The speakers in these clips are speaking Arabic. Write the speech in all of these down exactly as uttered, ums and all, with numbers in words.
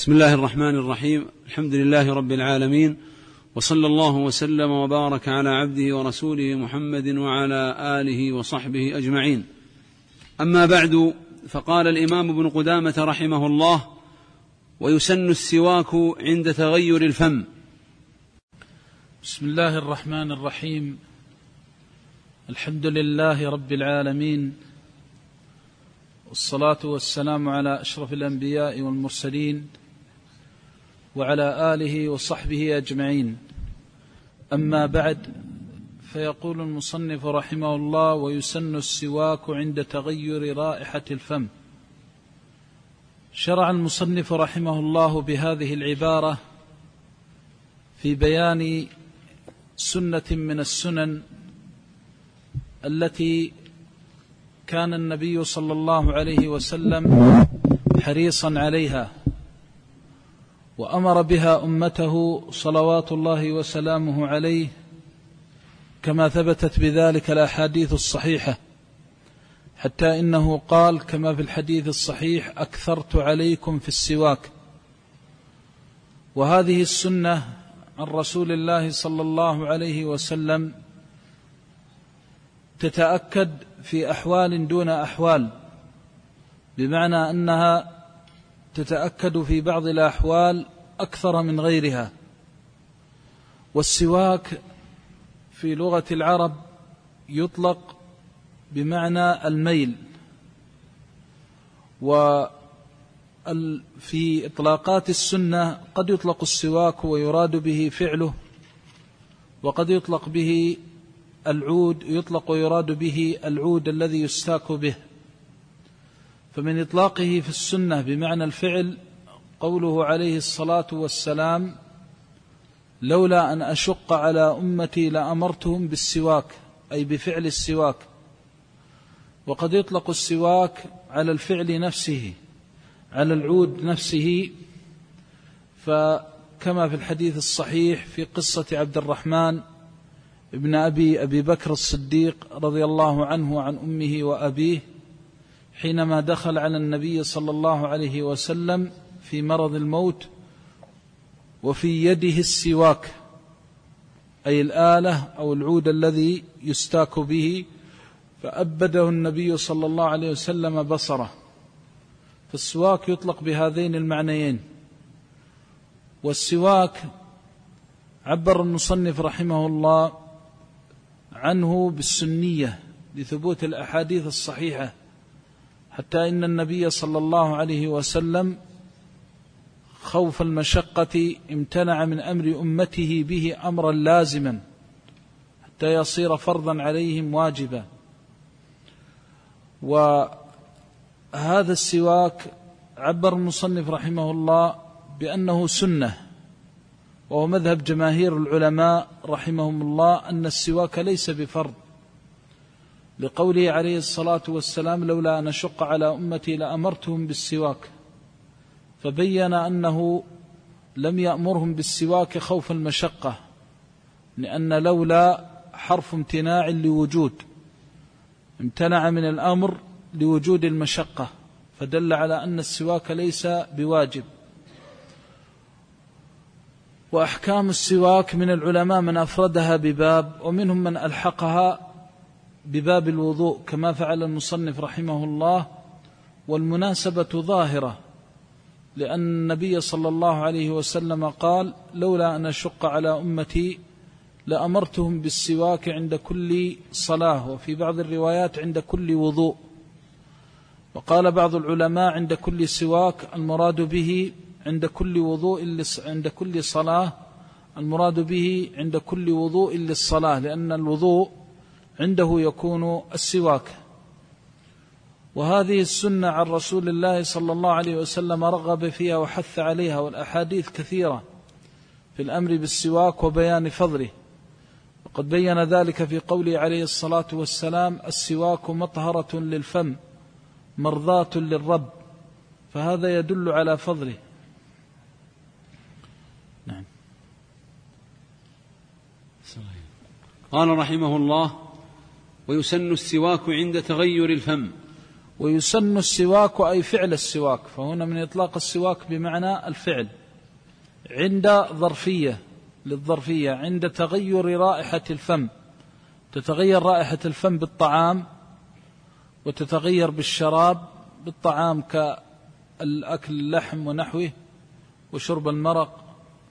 بسم الله الرحمن الرحيم. الحمد لله رب العالمين، وصلى الله وسلم وبارك على عبده ورسوله محمد وعلى آله وصحبه أجمعين. أما بعد، فقال الإمام ابن قدامة رحمه الله: ويسن السواك عند تغير الفم. بسم الله الرحمن الرحيم. الحمد لله رب العالمين، والصلاة والسلام على أشرف الأنبياء والمرسلين وعلى آله وصحبه أجمعين. أما بعد، فيقول المصنف رحمه الله: ويسن السواك عند تغير رائحة الفم. شرع المصنف رحمه الله بهذه العبارة في بيان سنة من السنن التي كان النبي صلى الله عليه وسلم حريصا عليها، وأمر بها أمته صلوات الله وسلامه عليه، كما ثبتت بذلك الأحاديث الصحيحة، حتى إنه قال كما في الحديث الصحيح: أكثرت عليكم في السواك. وهذه السنة عن رسول الله صلى الله عليه وسلم تتأكد في أحوال دون أحوال، بمعنى أنها تتأكد في بعض الأحوال أكثر من غيرها. والسواك في لغة العرب يطلق بمعنى الميل، وفي إطلاقات السنة قد يطلق السواك ويراد به فعله، وقد يطلق به العود يطلق ويراد به العود الذي يستاك به. فمن إطلاقه في السنة بمعنى الفعل قوله عليه الصلاة والسلام: لولا أن أشق على أمتي لأمرتهم بالسواك، أي بفعل السواك. وقد يطلق السواك على الفعل نفسه، على العود نفسه، فكما في الحديث الصحيح في قصة عبد الرحمن ابن أبي أبي بكر الصديق رضي الله عنه وعن أمه وأبيه، حينما دخل على النبي صلى الله عليه وسلم في مرض الموت وفي يده السواك، أي الآلة أو العود الذي يستاك به، فأبده النبي صلى الله عليه وسلم بصره. فالسواك يطلق بهذين المعنيين. والسواك عبر المصنف رحمه الله عنه بالسنية لثبوت الأحاديث الصحيحة، حتى إن النبي صلى الله عليه وسلم خوف المشقة امتنع من أمر أمته به أمرا لازما حتى يصير فرضا عليهم واجبا. وهذا السواك عبر المصنف رحمه الله بأنه سنة، وهو مذهب جماهير العلماء رحمهم الله أن السواك ليس بفرض، لقوله عليه الصلاة والسلام: لولا أن أشق على أمتي لأمرتهم بالسواك. فبين أنه لم يأمرهم بالسواك خوف المشقة، لأن لولا حرف امتناع لوجود، امتنع من الأمر لوجود المشقة، فدل على أن السواك ليس بواجب. وأحكام السواك من العلماء من أفردها بباب، ومنهم من ألحقها بباب الوضوء كما فعل المصنف رحمه الله. والمناسبة ظاهرة، لأن النبي صلى الله عليه وسلم قال: لولا أن أشق على أمتي لأمرتهم بالسواك عند كل صلاة، وفي بعض الروايات عند كل وضوء. وقال بعض العلماء عند كل سواك المراد به عند كل وضوء عند كل صلاة، المراد به عند كل وضوء للصلاة، لأن الوضوء عنده يكون السواك. وهذه السنة عن رسول الله صلى الله عليه وسلم رغب فيها وحث عليها، والأحاديث كثيرة في الأمر بالسواك وبيان فضله. وقد بين ذلك في قوله عليه الصلاة والسلام: السواك مطهرة للفم مرضاة للرب. فهذا يدل على فضله. نعم. قال رحمه الله: ويسن السواك عند تغير الفم. ويسن السواك أي فعل السواك، فهنا من إطلاق السواك بمعنى الفعل عند ظرفية للظرفية، عند تغير رائحة الفم، تتغير رائحة الفم بالطعام وتتغير بالشراب، بالطعام كالأكل اللحم ونحوه وشرب المرق،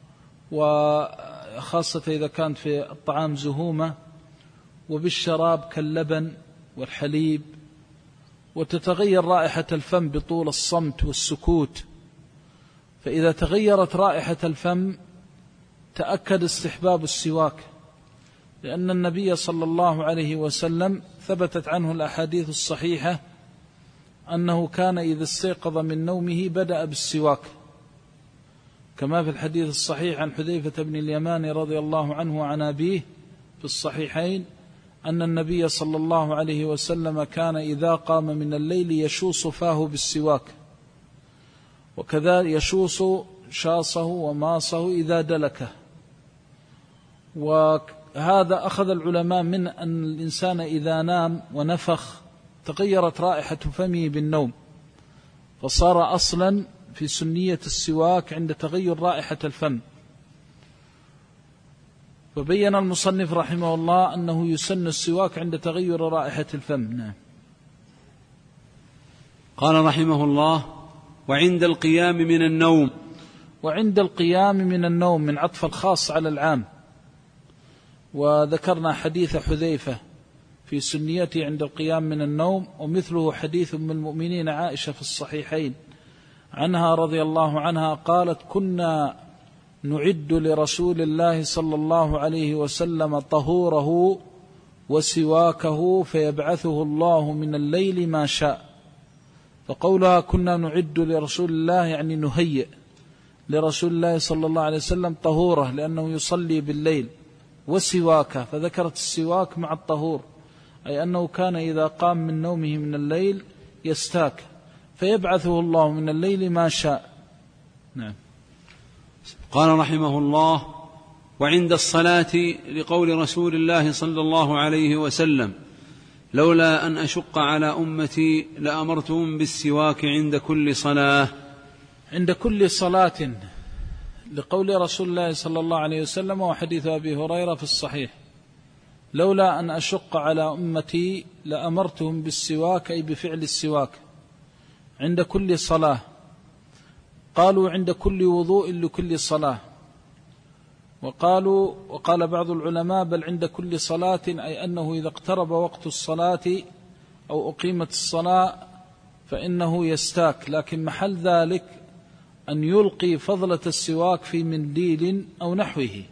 وخاصة إذا كانت في الطعام زهومة، وبالشراب كاللبن والحليب، وتتغير رائحة الفم بطول الصمت والسكوت. فإذا تغيرت رائحة الفم تأكد استحباب السواك، لأن النبي صلى الله عليه وسلم ثبتت عنه الأحاديث الصحيحة أنه كان إذا استيقظ من نومه بدأ بالسواك، كما في الحديث الصحيح عن حذيفة بن اليمان رضي الله عنه وعن أبيه في الصحيحين أن النبي صلى الله عليه وسلم كان إذا قام من الليل يشوص فاه بالسواك، وكذا يشوص شاصه وماصه إذا دلكه. وهذا أخذ العلماء من أن الإنسان إذا نام ونفخ تغيرت رائحة فمه بالنوم، فصار أصلا في سنية السواك عند تغير رائحة الفم. فبين المصنف رحمه الله أنه يسن السواك عند تغير رائحة الفم. نعم. قال رحمه الله: وعند القيام من النوم. وعند القيام من النوم من عطف الخاص على العام، وذكرنا حديث حذيفة في سنيته عند القيام من النوم، ومثله حديث أم المؤمنين عائشة في الصحيحين عنها رضي الله عنها قالت: كنا نعد لرسول الله صلى الله عليه وسلم طهوره وسواكه فيبعثه الله من الليل ما شاء. فقولها كنا نعد لرسول الله يعني نهيئ لرسول الله صلى الله عليه وسلم طهوره لأنه يصلي بالليل، وسواكه فذكرت السواك مع الطهور، أي أنه كان إذا قام من نومه من الليل يستاك فيبعثه الله من الليل ما شاء. نعم. قال رحمه الله: وعند الصلاة لقول رسول الله صلى الله عليه وسلم: لولا أن أشق على أمتي لأمرتهم بالسواك عند كل صلاة. عند كل صلاة لقول رسول الله صلى الله عليه وسلم، وحديث أبي هريرة في الصحيح: لولا أن أشق على أمتي لأمرتهم بالسواك، أي بفعل السواك عند كل صلاة. قالوا عند كل وضوء لكل صلاة، وقالوا وقال بعض العلماء بل عند كل صلاة، أي أنه إذا اقترب وقت الصلاة أو أقيمت الصلاة فإنه يستاك، لكن محل ذلك أن يلقي فضلة السواك في منديل أو نحوه.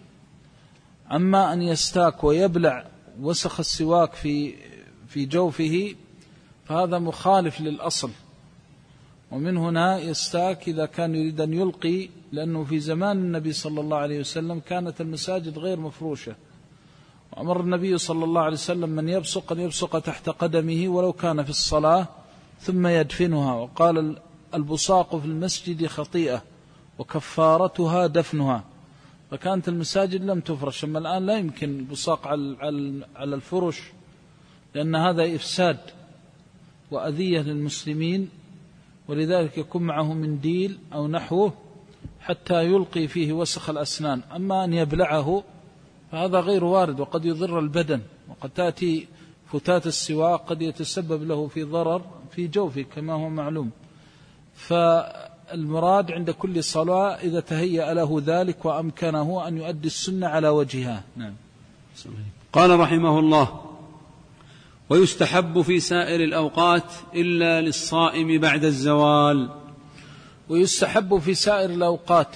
أما أن يستاك ويبلع وسخ السواك في في جوفه فهذا مخالف للأصل، ومن هنا يستاك إذا كان يريد أن يلقي، لأنه في زمان النبي صلى الله عليه وسلم كانت المساجد غير مفروشة، وأمر النبي صلى الله عليه وسلم من يبصق أن يبصق تحت قدمه ولو كان في الصلاة ثم يدفنها، وقال: البصاق في المسجد خطيئة وكفارتها دفنها. فكانت المساجد لم تفرش، أما الآن لا يمكن البصاق على الفرش، لأن هذا إفساد وأذية للمسلمين، ولذلك يكون معه منديل أو نحوه حتى يلقي فيه وسخ الأسنان. أما أن يبلعه فهذا غير وارد، وقد يضر البدن، وقد تأتي فتات السواك قد يتسبب له في ضرر في جوفه كما هو معلوم. فالمراد عند كل صلاة إذا تهيأ له ذلك وأمكنه أن يؤدي السنة على وجهها. نعم. قال رحمه الله: ويستحب في سائر الأوقات إلا للصائم بعد الزوال. ويستحب في سائر الأوقات،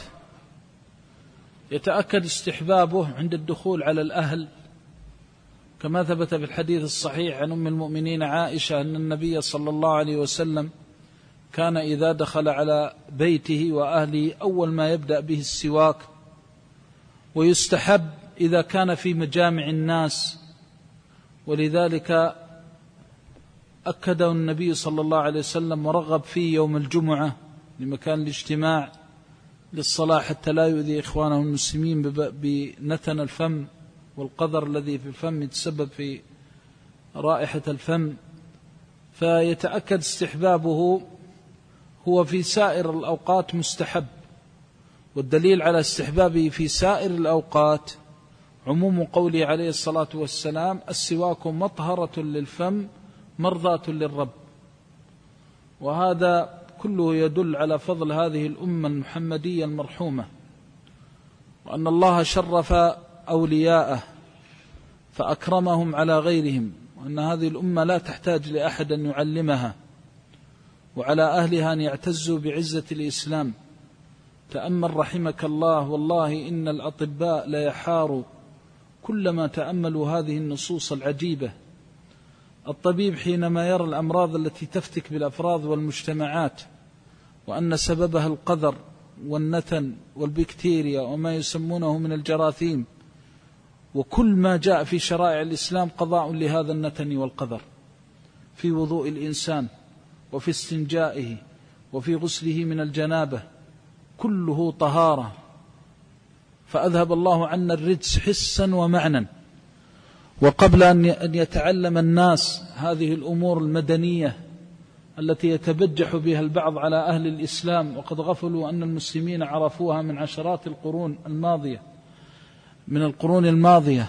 يتأكد استحبابه عند الدخول على الأهل، كما ثبت في الحديث الصحيح عن أم المؤمنين عائشة أن النبي صلى الله عليه وسلم كان إذا دخل على بيته وأهله أول ما يبدأ به السواك. ويستحب إذا كان في مجامع الناس، ولذلك أكده النبي صلى الله عليه وسلم ورغب فيه يوم الجمعة لمكان الاجتماع للصلاة حتى لا يؤذي إخوانه المسلمين بنتن الفم والقذر الذي في الفم يتسبب في رائحة الفم. فيتأكد استحبابه هو في سائر الأوقات مستحب، والدليل على استحبابه في سائر الأوقات عموم قوله عليه الصلاة والسلام: السواك مطهرة للفم مرضاة للرب. وهذا كله يدل على فضل هذه الأمة المحمدية المرحومة، وأن الله شرف أولياءه فأكرمهم على غيرهم، وأن هذه الأمة لا تحتاج لأحد أن يعلمها، وعلى أهلها أن يعتزوا بعزة الإسلام. تأمل رحمك الله، والله إن الأطباء لا يحاروا كلما تأملوا هذه النصوص العجيبة. الطبيب حينما يرى الأمراض التي تفتك بالأفراد والمجتمعات، وأن سببها القذر والنتن والبكتيريا وما يسمونه من الجراثيم، وكل ما جاء في شرائع الإسلام قضاء لهذا النتن والقذر، في وضوء الإنسان وفي استنجائه وفي غسله من الجنابة، كله طهارة. فأذهب الله عنا الرجس حسا ومعنا. وقبل أن يتعلم الناس هذه الأمور المدنية التي يتبجح بها البعض على أهل الإسلام، وقد غفلوا أن المسلمين عرفوها من عشرات القرون الماضية من القرون الماضية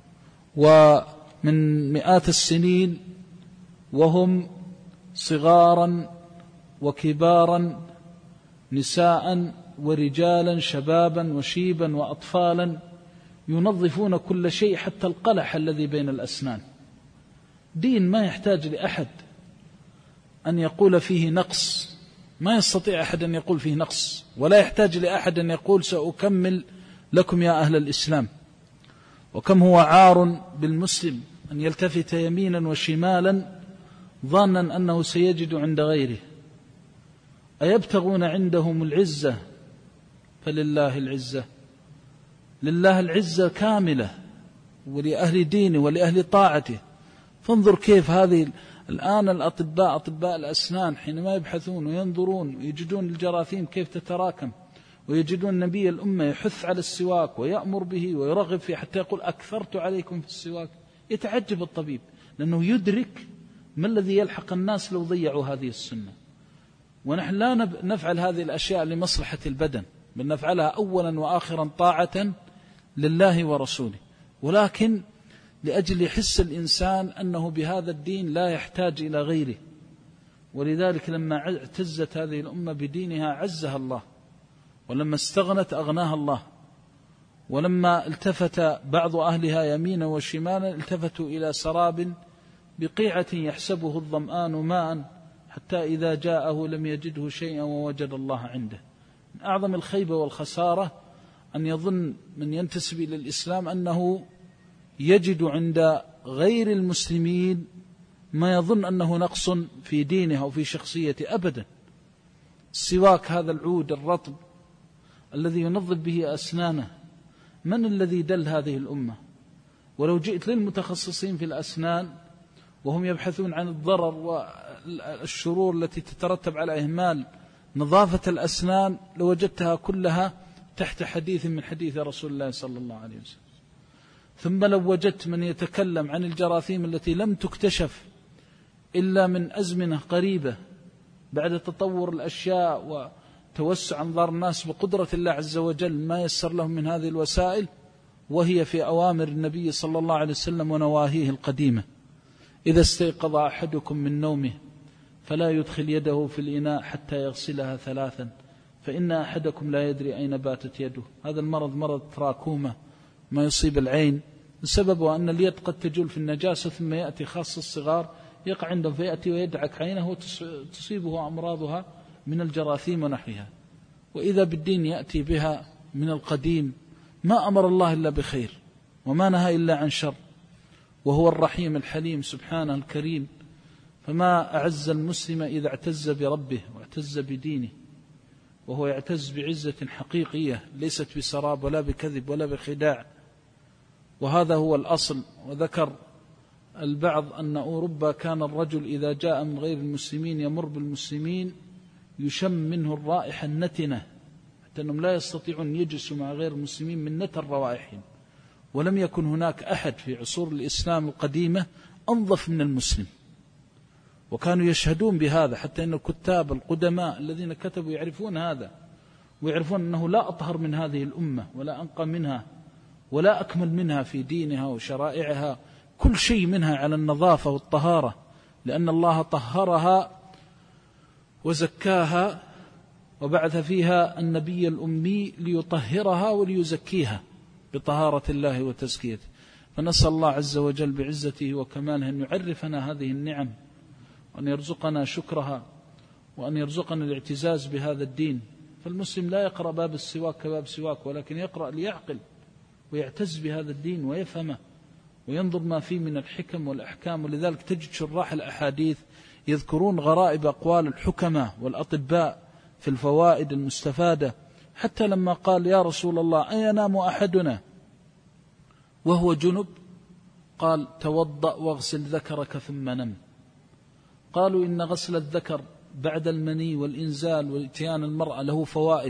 ومن مئات السنين، وهم صغارا وكبارا، نساء ورجالا، شبابا وشيبا وأطفالا، ينظفون كل شيء حتى القلح الذي بين الأسنان. دين ما يحتاج لأحد أن يقول فيه نقص، ما يستطيع أحد أن يقول فيه نقص، ولا يحتاج لأحد أن يقول سأكمل لكم يا أهل الإسلام. وكم هو عار بالمسلم أن يلتفت يمينا وشمالا ظانا أنه سيجد عند غيره. أيبتغون عندهم العزة؟ فلله العزة، لله العزة كاملة، ولأهل دينه ولأهل طاعته. فانظر كيف هذه الآن الأطباء، أطباء الأسنان، حينما يبحثون وينظرون ويجدون الجراثيم كيف تتراكم، ويجدون نبي الأمة يحث على السواك ويأمر به ويرغب فيه، حتى يقول أكثرت عليكم في السواك. يتعجب الطبيب لأنه يدرك ما الذي يلحق الناس لو ضيعوا هذه السنة. ونحن لا نفعل هذه الأشياء لمصلحة البدن، بل نفعلها أولا وآخرا طاعة لله ورسوله، ولكن لأجل يحس الإنسان أنه بهذا الدين لا يحتاج إلى غيره. ولذلك لما اعتزت هذه الأمة بدينها عزها الله، ولما استغنت أغناها الله، ولما التفت بعض أهلها يمينا وشمالا التفتوا إلى سراب بقيعة يحسبه الظمآن ماء حتى إذا جاءه لم يجده شيئا ووجد الله عنده. من أعظم الخيبة والخسارة أن يظن من ينتسب إلى الإسلام أنه يجد عند غير المسلمين ما يظن أنه نقص في دينه أو في شخصيته. أبدا. السواك هذا العود الرطب الذي ينظف به أسنانه، من الذي دل هذه الأمة؟ ولو جئت للمتخصصين في الأسنان وهم يبحثون عن الضرر والشرور التي تترتب على إهمال نظافة الأسنان لوجدتها كلها تحت حديث من حديث رسول الله صلى الله عليه وسلم. ثم لو وجدت من يتكلم عن الجراثيم التي لم تكتشف إلا من أزمنة قريبة بعد تطور الأشياء وتوسع أنظار الناس بقدرة الله عز وجل ما يسر لهم من هذه الوسائل، وهي في أوامر النبي صلى الله عليه وسلم ونواهيه القديمة. إذا استيقظ أحدكم من نومه فلا يدخل يده في الإناء حتى يغسلها ثلاثا فإن أحدكم لا يدري أين باتت يده. هذا المرض مرض تراكومة ما يصيب العين، سببه أن اليد قد تجول في النجاسة ثم يأتي خاص الصغار يقع عندهم فيأتي ويدعك عينه وتصيبه أمراضها من الجراثيم ونحوها. وإذا بالدين يأتي بها من القديم ما أمر الله إلا بخير وما نهى إلا عن شر، وهو الرحيم الحليم سبحانه الكريم. فما أعز المسلم إذا اعتز بربه واعتز بدينه، وهو يعتز بعزة حقيقية ليست بسراب ولا بكذب ولا بخداع. وهذا هو الأصل. وذكر البعض أن أوروبا كان الرجل إذا جاء من غير المسلمين يمر بالمسلمين يشم منه الرائحة النتنة، حتى أنهم لا يستطيعون يجلسوا مع غير المسلمين من نتن روائحهم. ولم يكن هناك أحد في عصور الإسلام القديمة أنظف من المسلم، وكانوا يشهدون بهذا، حتى أن الكتاب القدماء الذين كتبوا يعرفون هذا، ويعرفون أنه لا أطهر من هذه الأمة ولا أنقى منها ولا أكمل منها في دينها وشرائعها، كل شيء منها على النظافة والطهارة، لأن الله طهرها وزكاها وبعث فيها النبي الأمي ليطهرها وليزكيها بطهارة الله وتزكيته. فنسأل الله عز وجل بعزته وكماله أن يعرفنا هذه النعم، وأن يرزقنا شكرها، وأن يرزقنا الاعتزاز بهذا الدين. فالمسلم لا يقرأ باب السواك كباب سواك، ولكن يقرأ ليعقل ويعتز بهذا الدين ويفهمه وينظر ما فيه من الحكم والأحكام. ولذلك تجد شراح الأحاديث يذكرون غرائب أقوال الحكماء والأطباء في الفوائد المستفادة، حتى لما قال يا رسول الله أينام أحدنا وهو جنب؟ قال توضأ واغسل ذكرك ثم نم. قالوا إن غسل الذكر بعد المني والإنزال والاتيان المرأة له فوائد،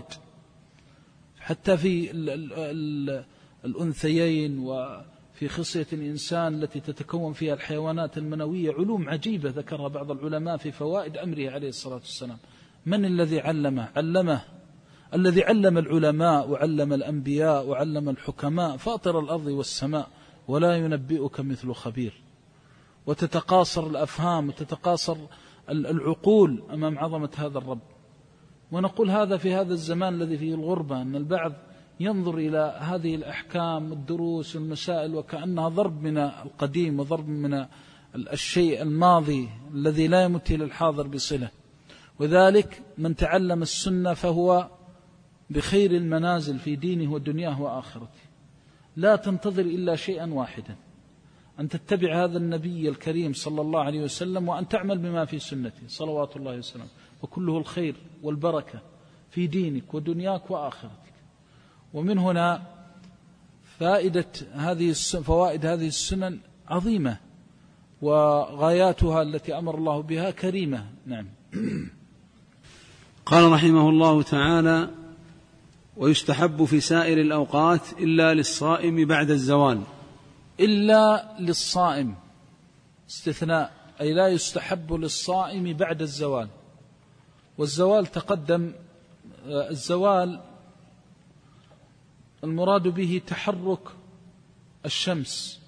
حتى في ال ال ال الأنثيين وفي خصية الإنسان التي تتكون فيها الحيوانات المنوية علوم عجيبة ذكرها بعض العلماء في فوائد أمره عليه الصلاة والسلام. من الذي علمه؟ علمه الذي علم العلماء وعلم الأنبياء وعلم الحكماء، فاطر الأرض والسماء، ولا ينبئك مثل خبير. وتتقاصر الأفهام وتتقاصر العقول أمام عظمة هذا الرب. ونقول هذا في هذا الزمان الذي فيه الغربة، أن البعض ينظر إلى هذه الأحكام والدروس والمسائل وكأنها ضرب من القديم وضرب من الشيء الماضي الذي لا يمت إلى الحاضر بصلة. وذلك من تعلم السنة فهو بخير المنازل في دينه ودنياه وآخرته. لا تنتظر إلا شيئا واحدا، أن تتبع هذا النبي الكريم صلى الله عليه وسلم، وأن تعمل بما في سنته صلوات الله وسلم، وكله الخير والبركة في دينك ودنياك وآخرتك. ومن هنا فائدة هذه فوائد هذه السنن عظيمة، وغاياتها التي أمر الله بها كريمة. نعم. قال رحمه الله تعالى: ويستحب في سائر الأوقات إلا للصائم بعد الزوال. إلا للصائم استثناء، أي لا يستحب للصائم بعد الزوال. والزوال تقدم، الزوال المراد به تحرك الشمس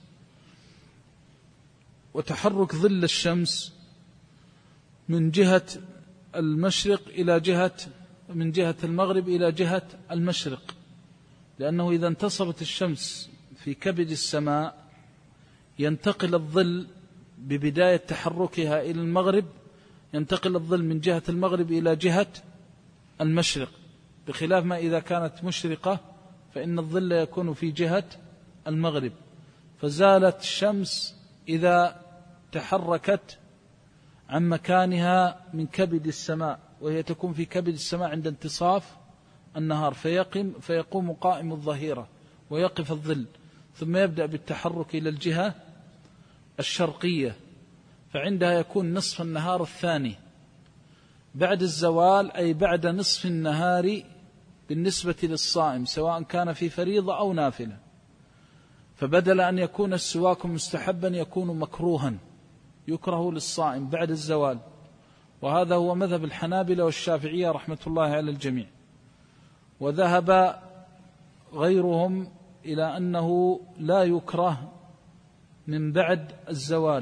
وتحرك ظل الشمس من جهة المشرق إلى جهة من جهة المغرب إلى جهة المشرق، لأنه إذا انتصبت الشمس في كبد السماء ينتقل الظل ببداية تحركها إلى المغرب، ينتقل الظل من جهة المغرب إلى جهة المشرق، بخلاف ما إذا كانت مشرقة فإن الظل يكون في جهة المغرب. فزالت الشمس إذا تحركت عن مكانها من كبد السماء، وهي تكون في كبد السماء عند انتصاف النهار، فيقم فيقوم قائم الظهيرة ويقف الظل، ثم يبدأ بالتحرك إلى الجهة الشرقية، فعندها يكون نصف النهار الثاني بعد الزوال، أي بعد نصف النهار بالنسبة للصائم، سواء كان في فريضة أو نافلة. فبدل أن يكون السواك مستحبا يكون مكروها، يكره للصائم بعد الزوال. وهذا هو مذهب الحنابلة والشافعية رحمة الله على الجميع. وذهب غيرهم إلى أنه لا يكره من بعد الزوال،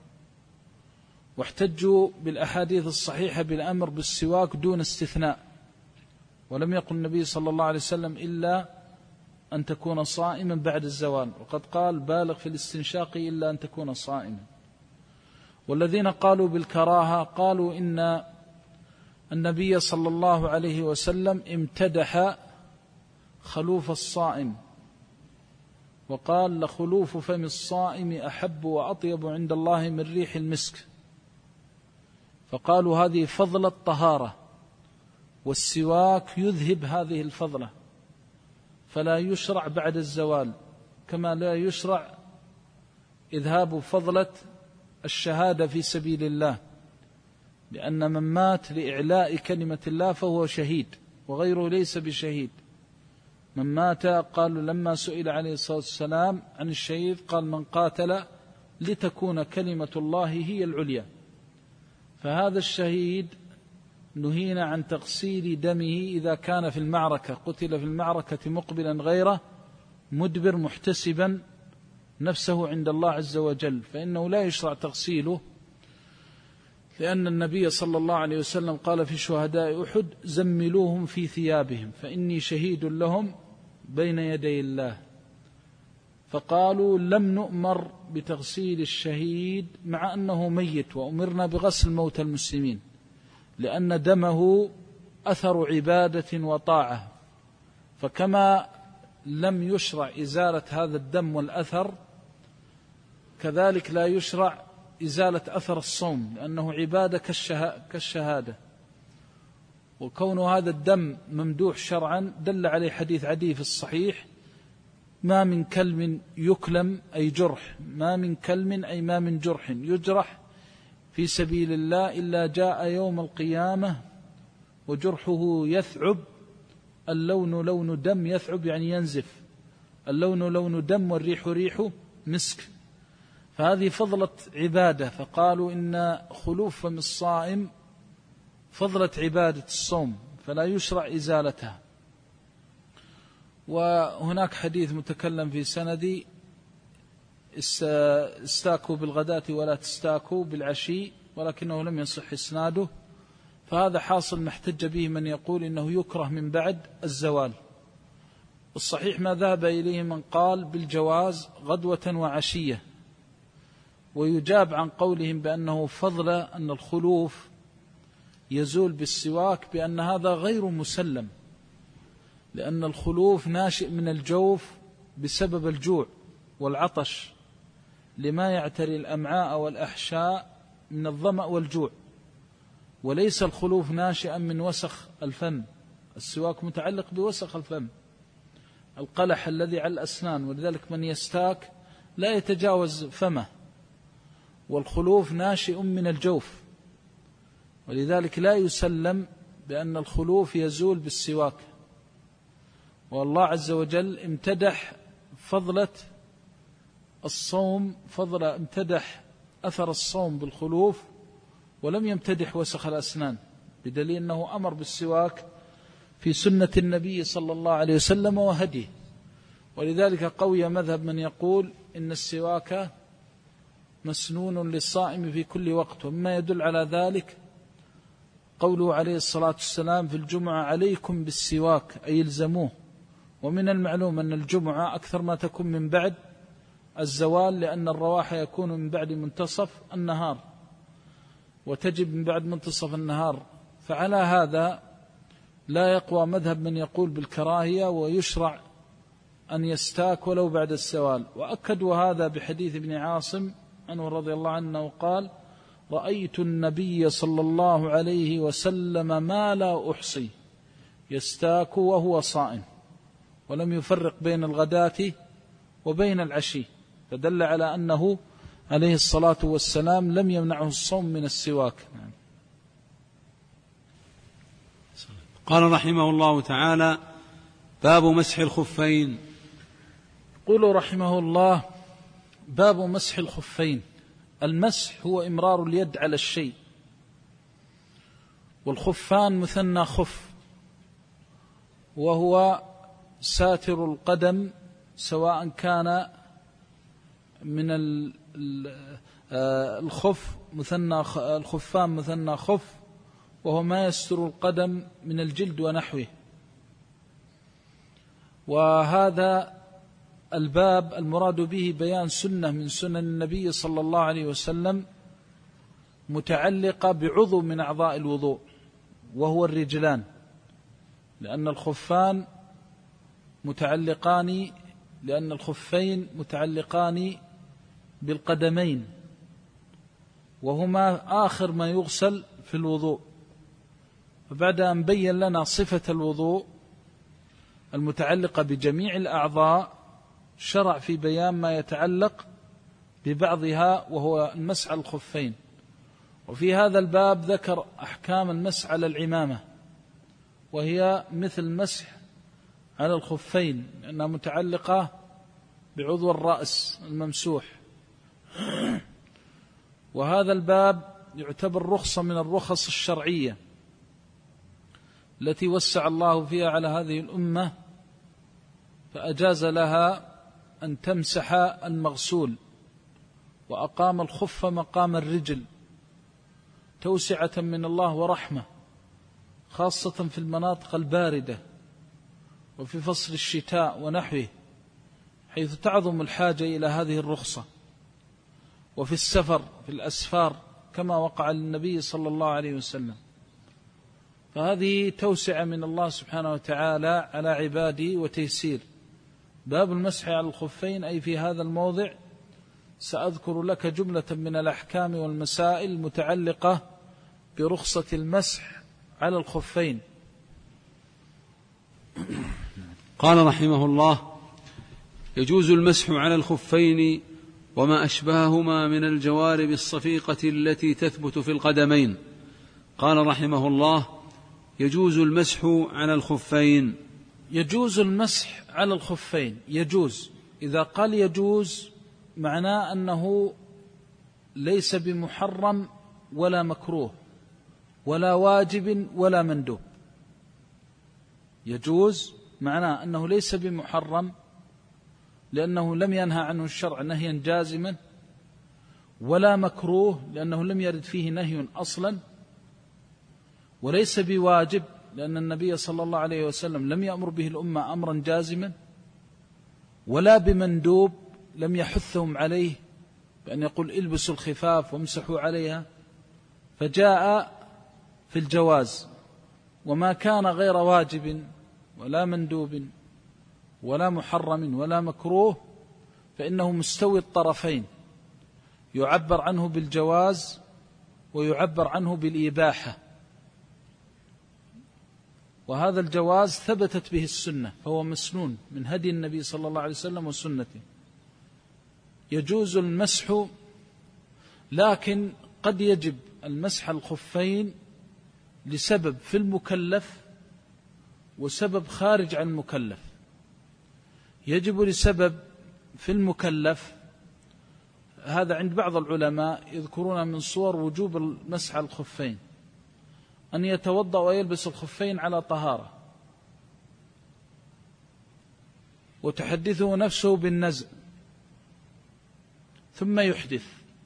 واحتجوا بالأحاديث الصحيحة بالأمر بالسواك دون استثناء. ولم يقل النبي صلى الله عليه وسلم إلا أن تكون صائما بعد الزوال، وقد قال بالغ في الاستنشاق إلا أن تكون صائما. والذين قالوا بالكراهة قالوا إن النبي صلى الله عليه وسلم امتدح خلوف الصائم وقال: لخلوف فم الصائم أحب وأطيب عند الله من ريح المسك. فقالوا هذه فضل الطهارة، والسواك يذهب هذه الفضلة، فلا يشرع بعد الزوال، كما لا يشرع إذهاب فضلة الشهادة في سبيل الله، لأن من مات لإعلاء كلمة الله فهو شهيد، وغيره ليس بشهيد. من مات، قالوا لما سئل عليه الصلاة والسلام عن الشهيد قال: من قاتل لتكون كلمة الله هي العليا. فهذا الشهيد نهينا عن تغسيل دمه إذا كان في المعركة، قتل في المعركة مقبلا غيره مدبر محتسبا نفسه عند الله عز وجل، فإنه لا يشرع تغسيله، لأن النبي صلى الله عليه وسلم قال في شهداء أحد: زملوهم في ثيابهم فإني شهيد لهم بين يدي الله. فقالوا: لم نؤمر بتغسيل الشهيد مع أنه ميت، وأمرنا بغسل موتى المسلمين، لأن دمه أثر عبادة وطاعة، فكما لم يشرع إزالة هذا الدم والأثر، كذلك لا يشرع إزالة أثر الصوم، لأنه عبادة كالشهادة. وكون هذا الدم ممدوح شرعا دل عليه حديث عدي في الصحيح: ما من كلم يكلم أي جرح، ما من كلم أي ما من جرح يجرح في سبيل الله إلا جاء يوم القيامة وجرحه يثعب، اللون لون دم، يثعب يعني ينزف، اللون لون دم والريح ريح مسك. فهذه فضلة عبادة، فقالوا إن خلوف فم الصائم فضلة عبادة الصوم، فلا يشرع إزالتها. وهناك حديث متكلم في سندي: استاكوا بالغداة ولا تستاكوا بالعشي، ولكنه لم يصح إسناده، فهذا حاصل ما احتج به من يقول إنه يكره من بعد الزوال. الصحيح ما ذهب إليه من قال بالجواز غدوة وعشية، ويجاب عن قولهم بأنه فضل أن الخلوف يزول بالسواك بأن هذا غير مسلم، لأن الخلوف ناشئ من الجوف بسبب الجوع والعطش لما يعتري الأمعاء والأحشاء من الظمأ والجوع، وليس الخلوف ناشئا من وسخ الفم. السواك متعلق بوسخ الفم، القلح الذي على الأسنان، ولذلك من يستاك لا يتجاوز فمه، والخلوف ناشئ من الجوف، ولذلك لا يسلم بأن الخلوف يزول بالسواك. والله عز وجل امتدح فضلة الصوم، فضل امتدح أثر الصوم بالخلوف، ولم يمتدح وسخ الأسنان، بدليل أنه أمر بالسواك في سنة النبي صلى الله عليه وسلم وهديه. ولذلك قوي مذهب من يقول إن السواك مسنون للصائم في كل وقت، ومما يدل على ذلك قوله عليه الصلاة والسلام في الجمعة: عليكم بالسواك، أي الزموه. ومن المعلوم أن الجمعة أكثر ما تكون من بعد الزوال، لأن الرواح يكون من بعد منتصف النهار وتجب من بعد منتصف النهار، فعلى هذا لا يقوى مذهب من يقول بالكراهية، ويشرع أن يستاك ولو بعد الزوال. وأكدوا هذا بحديث ابن عاصم عنه رضي الله عنه قال: رأيت النبي صلى الله عليه وسلم ما لا أحصي يستاك وهو صائم، ولم يفرق بين الغداة وبين العشي، فدل على أنه عليه الصلاة والسلام لم يمنعه الصوم من السواك. قال رحمه الله تعالى: باب مسح الخفين. يقول رحمه الله: باب مسح الخفين. المسح هو إمرار اليد على الشيء، والخفان مثنى خف، وهو ساتر القدم، سواء كان من الخف مثنى الخفان مثنى خف، وهو ما يستر القدم من الجلد ونحوه. وهذا الباب المراد به بيان سنة من سنن النبي صلى الله عليه وسلم متعلقة بعضو من أعضاء الوضوء، وهو الرجلان، لأن الخفان متعلقان لأن الخفين متعلقان بالقدمين، وهما آخر ما يغسل في الوضوء. فبعد أن بين لنا صفة الوضوء المتعلقة بجميع الأعضاء، شرع في بيان ما يتعلق ببعضها، وهو المسح على الخفين. وفي هذا الباب ذكر أحكام المسح على العمامة، وهي مثل المسح على الخفين، لأنها متعلقة بعضو الرأس الممسوح. وهذا الباب يعتبر رخصة من الرخص الشرعية التي وسع الله فيها على هذه الأمة، فأجاز لها أن تمسح المغسول، وأقام الخف مقام الرجل توسعة من الله ورحمة، خاصة في المناطق الباردة وفي فصل الشتاء ونحوه، حيث تعظم الحاجة إلى هذه الرخصة، وفي السفر في الأسفار كما وقع للنبي صلى الله عليه وسلم. فهذه توسع من الله سبحانه وتعالى على عباده وتيسير. باب المسح على الخفين، أي في هذا الموضع سأذكر لك جملة من الأحكام والمسائل المتعلقة برخصة المسح على الخفين. قال رحمه الله: يجوز المسح على الخفين وما أشبههما من الجوارب الصفيقة التي تثبت في القدمين. قال رحمه الله: يجوز المسح على الخفين. يجوز المسح على الخفين. يجوز، إذا قال يجوز معناه أنه ليس بمحرم ولا مكروه ولا واجب ولا مندوب. يجوز معناه أنه ليس بمحرم لأنه لم ينهى عنه الشرع نهيا جازما، ولا مكروه لأنه لم يرد فيه نهي أصلا، وليس بواجب لأن النبي صلى الله عليه وسلم لم يأمر به الأمة أمرا جازما، ولا بمندوب لم يحثهم عليه بأن يقول البسوا الخفاف وامسحوا عليها، فجاء في الجواز. وما كان غير واجب ولا مندوب ولا محرم ولا مكروه فإنه مستوي الطرفين، يعبر عنه بالجواز ويعبر عنه بالإباحة، وهذا الجواز ثبتت به السنة، فهو مسنون من هدي النبي صلى الله عليه وسلم وسنته. يجوز المسح، لكن قد يجب المسح الخفين لسبب في المكلف وسبب خارج عن المكلف. يجب لسبب في المكلف، هذا عند بعض العلماء يذكرون من صور وجوب المسح على الخفين أن يتوضأ ويلبس الخفين على طهارة، وتحدثه نفسه بالنزع، ثم يحدث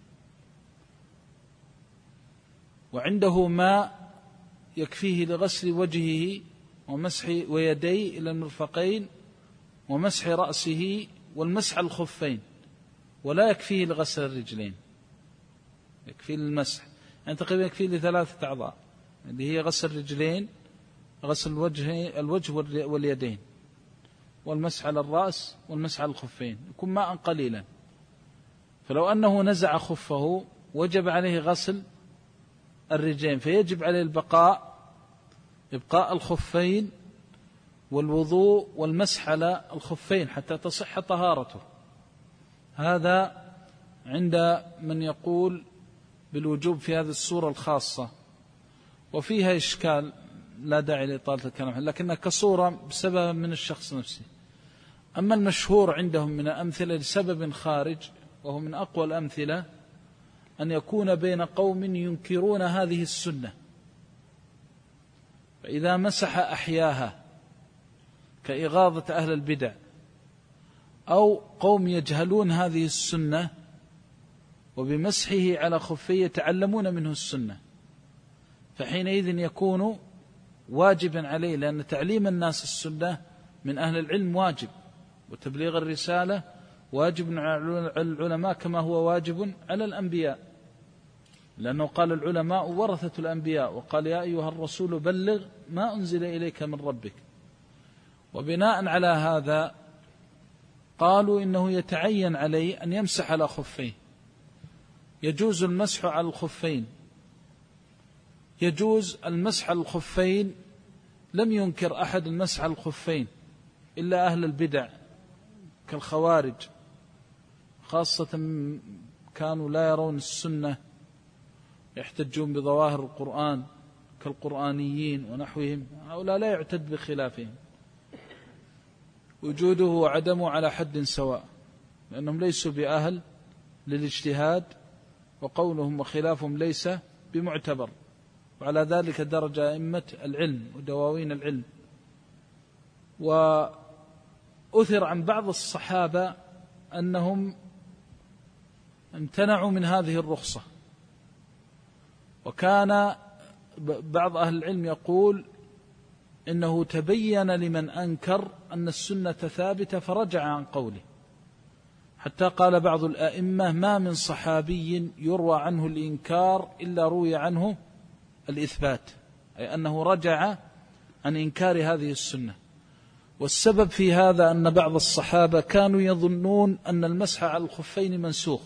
وعنده ماء يكفيه لغسل وجهه ومسح ويديه إلى المرفقين ومسح رأسه والمسح على الخفين، ولا يكفيه لغسل الرجلين، يكفيه للمسح، يعني تقريبا يكفيه لثلاثة أعضاء اللي هي غسل الرجلين، غسل الوجه, الوجه واليدين، والمسح على الرأس والمسح على الخفين، يكون ماء قليلا. فلو أنه نزع خفه وجب عليه غسل الرجلين، فيجب عليه البقاء إبقاء الخفين والوضوء والمسح على الخفين حتى تصح طهارته. هذا عند من يقول بالوجوب في هذه الصورة الخاصة، وفيها إشكال لا داعي لإطالة الكلام، لكنها كصورة بسبب من الشخص نفسه. أما المشهور عندهم من الأمثلة لسبب خارج، وهو من أقوى الأمثلة، أن يكون بين قوم ينكرون هذه السنة، فإذا مسح أحياها كإغاظة أهل البدع، أو قوم يجهلون هذه السنة وبمسحه على خفيه يتعلمون منه السنة، فحينئذ يكون واجبا عليه، لأن تعليم الناس السنة من أهل العلم واجب، وتبليغ الرسالة واجب على العلماء كما هو واجب على الأنبياء، لأنه قال العلماء ورثة الأنبياء، وقال يا أيها الرسول بلغ ما أنزل إليك من ربك. وبناء على هذا قالوا إنه يتعين عليه أن يمسح على خفيه. يجوز المسح على الخفين، يجوز المسح على الخفين، لم ينكر أحد المسح على الخفين إلا أهل البدع كالخوارج، خاصة كانوا لا يرون السنة، يحتجون بظواهر القرآن كالقرآنيين ونحوهم، هؤلاء لا يعتد بخلافهم، وجوده وعدمه على حد سواء، لأنهم ليسوا بأهل للاجتهاد، وقولهم وخلافهم ليس بمعتبر، وعلى ذلك درج أئمة العلم ودواوين العلم. وأثر عن بعض الصحابة أنهم امتنعوا من هذه الرخصة، وكان بعض أهل العلم يقول إنه تبين لمن أنكر أن السنة ثابتة فرجع عن قوله، حتى قال بعض الآئمة ما من صحابي يروى عنه الإنكار إلا روي عنه الإثبات، أي أنه رجع عن إنكار هذه السنة. والسبب في هذا أن بعض الصحابة كانوا يظنون أن المسح على الخفين منسوخ،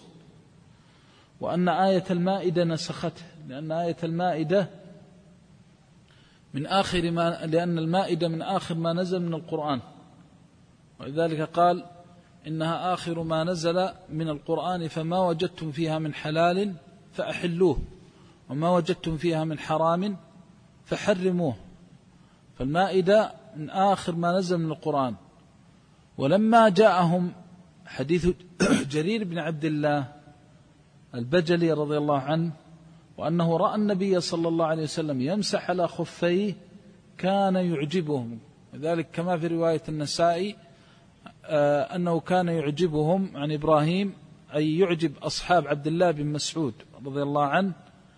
وأن آية المائدة نسخته، لأن آية المائدة من آخر ما لأن المائدة من آخر ما نزل من القرآن، ولذلك قال إنها آخر ما نزل من القرآن فما وجدتم فيها من حلال فأحلوه وما وجدتم فيها من حرام فحرموه. فالمائدة من آخر ما نزل من القرآن. ولما جاءهم حديث جرير بن عبد الله البجلي رضي الله عنه وأنه رأى النبي صلى الله عليه وسلم يمسح على خفيه كان يعجبهم، ذلك كما في رواية النسائي أنه كان يعجبهم عن إبراهيم، أي يعجب أصحاب عبد الله بن مسعود رضي الله عنه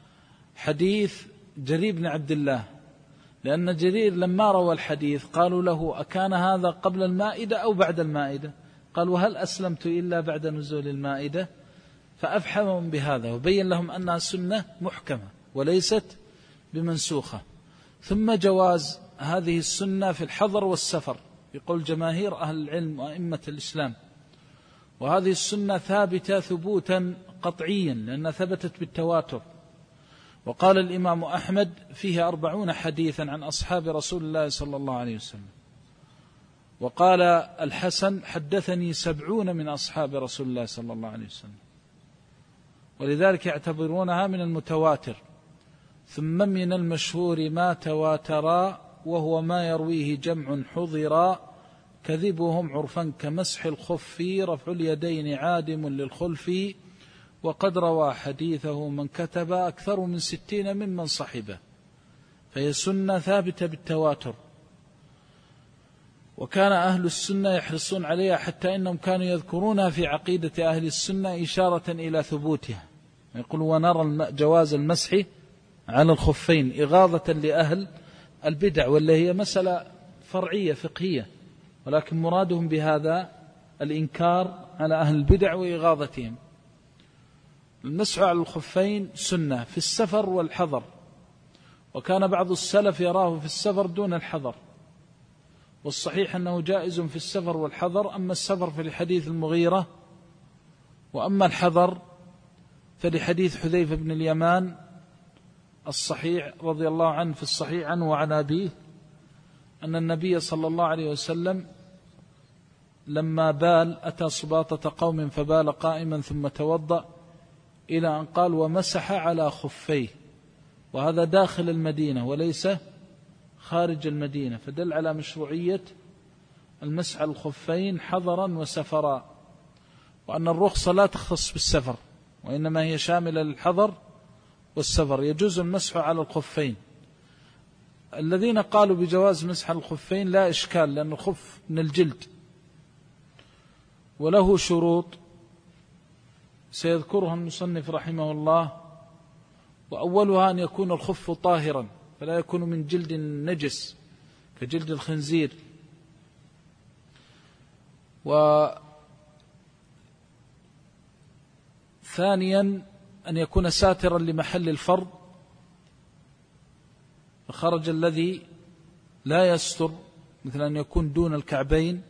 حديث جرير بن عبد الله، لأن جرير لما روى الحديث قالوا له أكان هذا قبل المائدة أو بعد المائدة؟ قال وهل أسلمت إلا بعد نزول المائدة؟ فأفحمهم بهذا وبين لهم أنها سنة محكمة وليست بمنسوخة. ثم جواز هذه السنة في الحضر والسفر بقول جماهير أهل العلم وأئمة الإسلام، وهذه السنة ثابتة ثبوتا قطعيا لأنها ثبتت بالتواتر. وقال الإمام أحمد فيه أربعون حديثا عن أصحاب رسول الله صلى الله عليه وسلم. وقال الحسن حدثني سبعون من أصحاب رسول الله صلى الله عليه وسلم، ولذلك يعتبرونها من المتواتر. ثم من المشهور ما تواترا وهو ما يرويه جمع حضرا كذبهم عرفا كمسح الخف رفع اليدين عادم للخلف وقد روى حديثه من كتب أكثر من ستين ممن صحبه، فهي سنة ثابتة بالتواتر. وكان أهل السنة يحرصون عليها حتى إنهم كانوا يذكرونها في عقيدة أهل السنة إشارة إلى ثبوتها، يقول ونرى جواز المسح على الخفين إغاظة لأهل البدع، واللي هي مسألة فرعية فقهية، ولكن مرادهم بهذا الإنكار على أهل البدع وإغاظتهم. المسح على الخفين سنة في السفر والحضر، وكان بعض السلف يراه في السفر دون الحضر، والصحيح أنه جائز في السفر والحضر. أما السفر فلحديث المغيرة، وأما الحضر فلحديث حذيفة بن اليمان الصحيح رضي الله عنه في الصحيح عنه وعن أبيه أن النبي صلى الله عليه وسلم لما بال أتى سباطة قوم فبال قائما ثم توضأ إلى أن قال ومسح على خفيه، وهذا داخل المدينة وليس خارج المدينة، فدل على مشروعية المسح على الخفين حضرا وسفرا، وأن الرخصة لا تختص بالسفر وإنما هي شاملة للحضر والسفر. يجوز المسح على الخفين. الذين قالوا بجواز مسح الخفين لا إشكال، لأن الخف من الجلد وله شروط سيذكرها المصنف رحمه الله، وأولها أن يكون الخف طاهرا فلا يكون من جلد نجس كجلد الخنزير، وثانيا أن يكون ساترا لمحل الفرض، فخرج الذي لا يستر مثل أن يكون دون الكعبين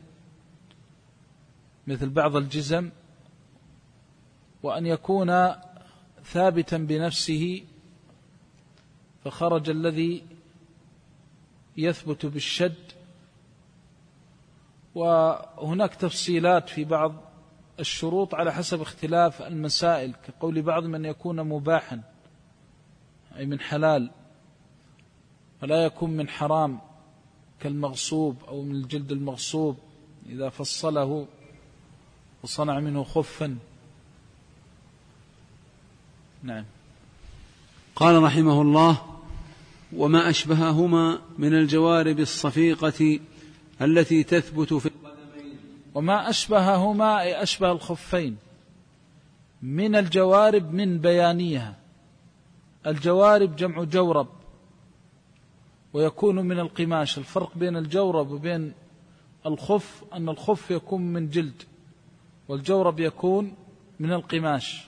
مثل بعض الجزم، وأن يكون ثابتا بنفسه، فخرج الذي يثبت بالشد. وهناك تفصيلات في بعض الشروط على حسب اختلاف المسائل، كقول بعض من يكون مباحا أي من حلال، ولا يكون من حرام كالمغصوب أو من الجلد المغصوب إذا فصله وصنع منه خفا. نعم. قال رحمه الله: وما أشبههما من الجوارب الصفيقة التي تثبت في القدمين. وما أشبههما أي أشبه الخفين من الجوارب من بيانيها. الجوارب جمع جورب ويكون من القماش. الفرق بين الجورب وبين الخف أن الخف يكون من جلد والجورب يكون من القماش،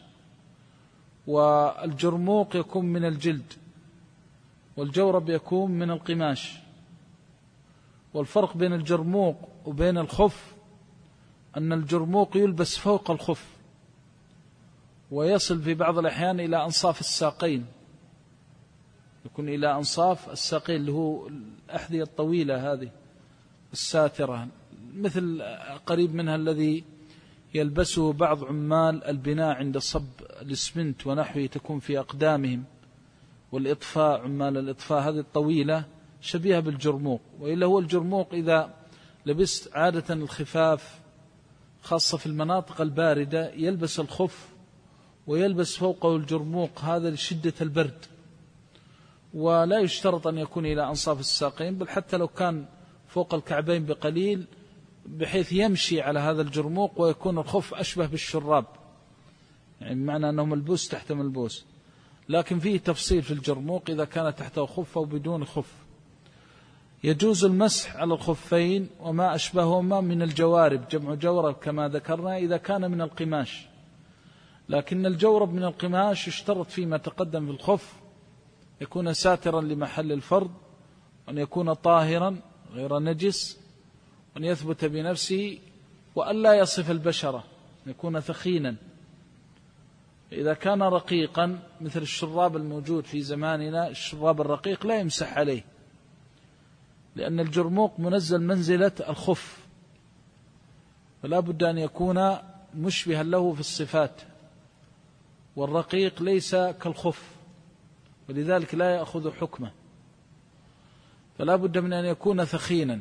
والجرموق يكون من الجلد والجورب يكون من القماش. والفرق بين الجرموق وبين الخف أن الجرموق يلبس فوق الخف ويصل في بعض الأحيان إلى أنصاف الساقين، يكون إلى أنصاف الساقين اللي هو الأحذية الطويلة هذه الساترة، مثل قريب منها الذي يلبسه بعض عمال البناء عند صب الإسمنت ونحوه، تكون في أقدامهم، والإطفاء عمال الإطفاء هذه الطويلة شبيهة بالجرموق. وإلا هو الجرموق إذا لبست عادة الخفاف خاصة في المناطق الباردة يلبس الخف ويلبس فوقه الجرموق، هذا لشدة البرد، ولا يشترط أن يكون إلى أنصاف الساقين، بل حتى لو كان فوق الكعبين بقليل بحيث يمشي على هذا الجرموق ويكون الخف أشبه بالشراب، يعني بمعنى أنه ملبوس تحت ملبوس. لكن فيه تفصيل في الجرموق إذا كان تحته خف أو بدون خف. يجوز المسح على الخفين وما أشبههما من الجوارب جمع جورب كما ذكرنا إذا كان من القماش، لكن الجورب من القماش يشترط فيما تقدم في الخف يكون ساترا لمحل الفرض، وأن يكون طاهرا غير نجس، وأن يثبت بنفسه، وأن لا يصف البشرة، يكون ثخينا. إذا كان رقيقا مثل الشراب الموجود في زماننا، الشراب الرقيق لا يمسح عليه، لأن الجرموق منزل منزلة الخف، فلا بد أن يكون مشبها له في الصفات، والرقيق ليس كالخف ولذلك لا يأخذ حكمه، فلا بد من أن يكون ثخينا.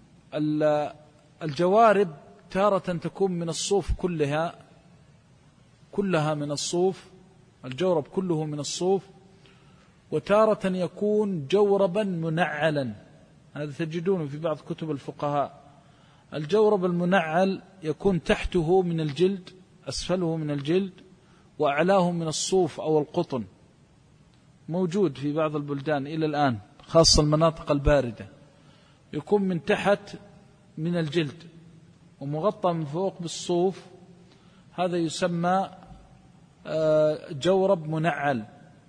الجوارب تارة تكون من الصوف كلها كلها من الصوف، الجورب كله من الصوف، وتارة يكون جوربا منعلا، هذا تجدونه في بعض كتب الفقهاء. الجورب المنعل يكون تحته من الجلد، أسفله من الجلد، وأعلاه من الصوف أو القطن، موجود في بعض البلدان إلى الآن خاصة المناطق الباردة، يكون من تحت من الجلد ومغطى من فوق بالصوف، هذا يسمى جورب منعل.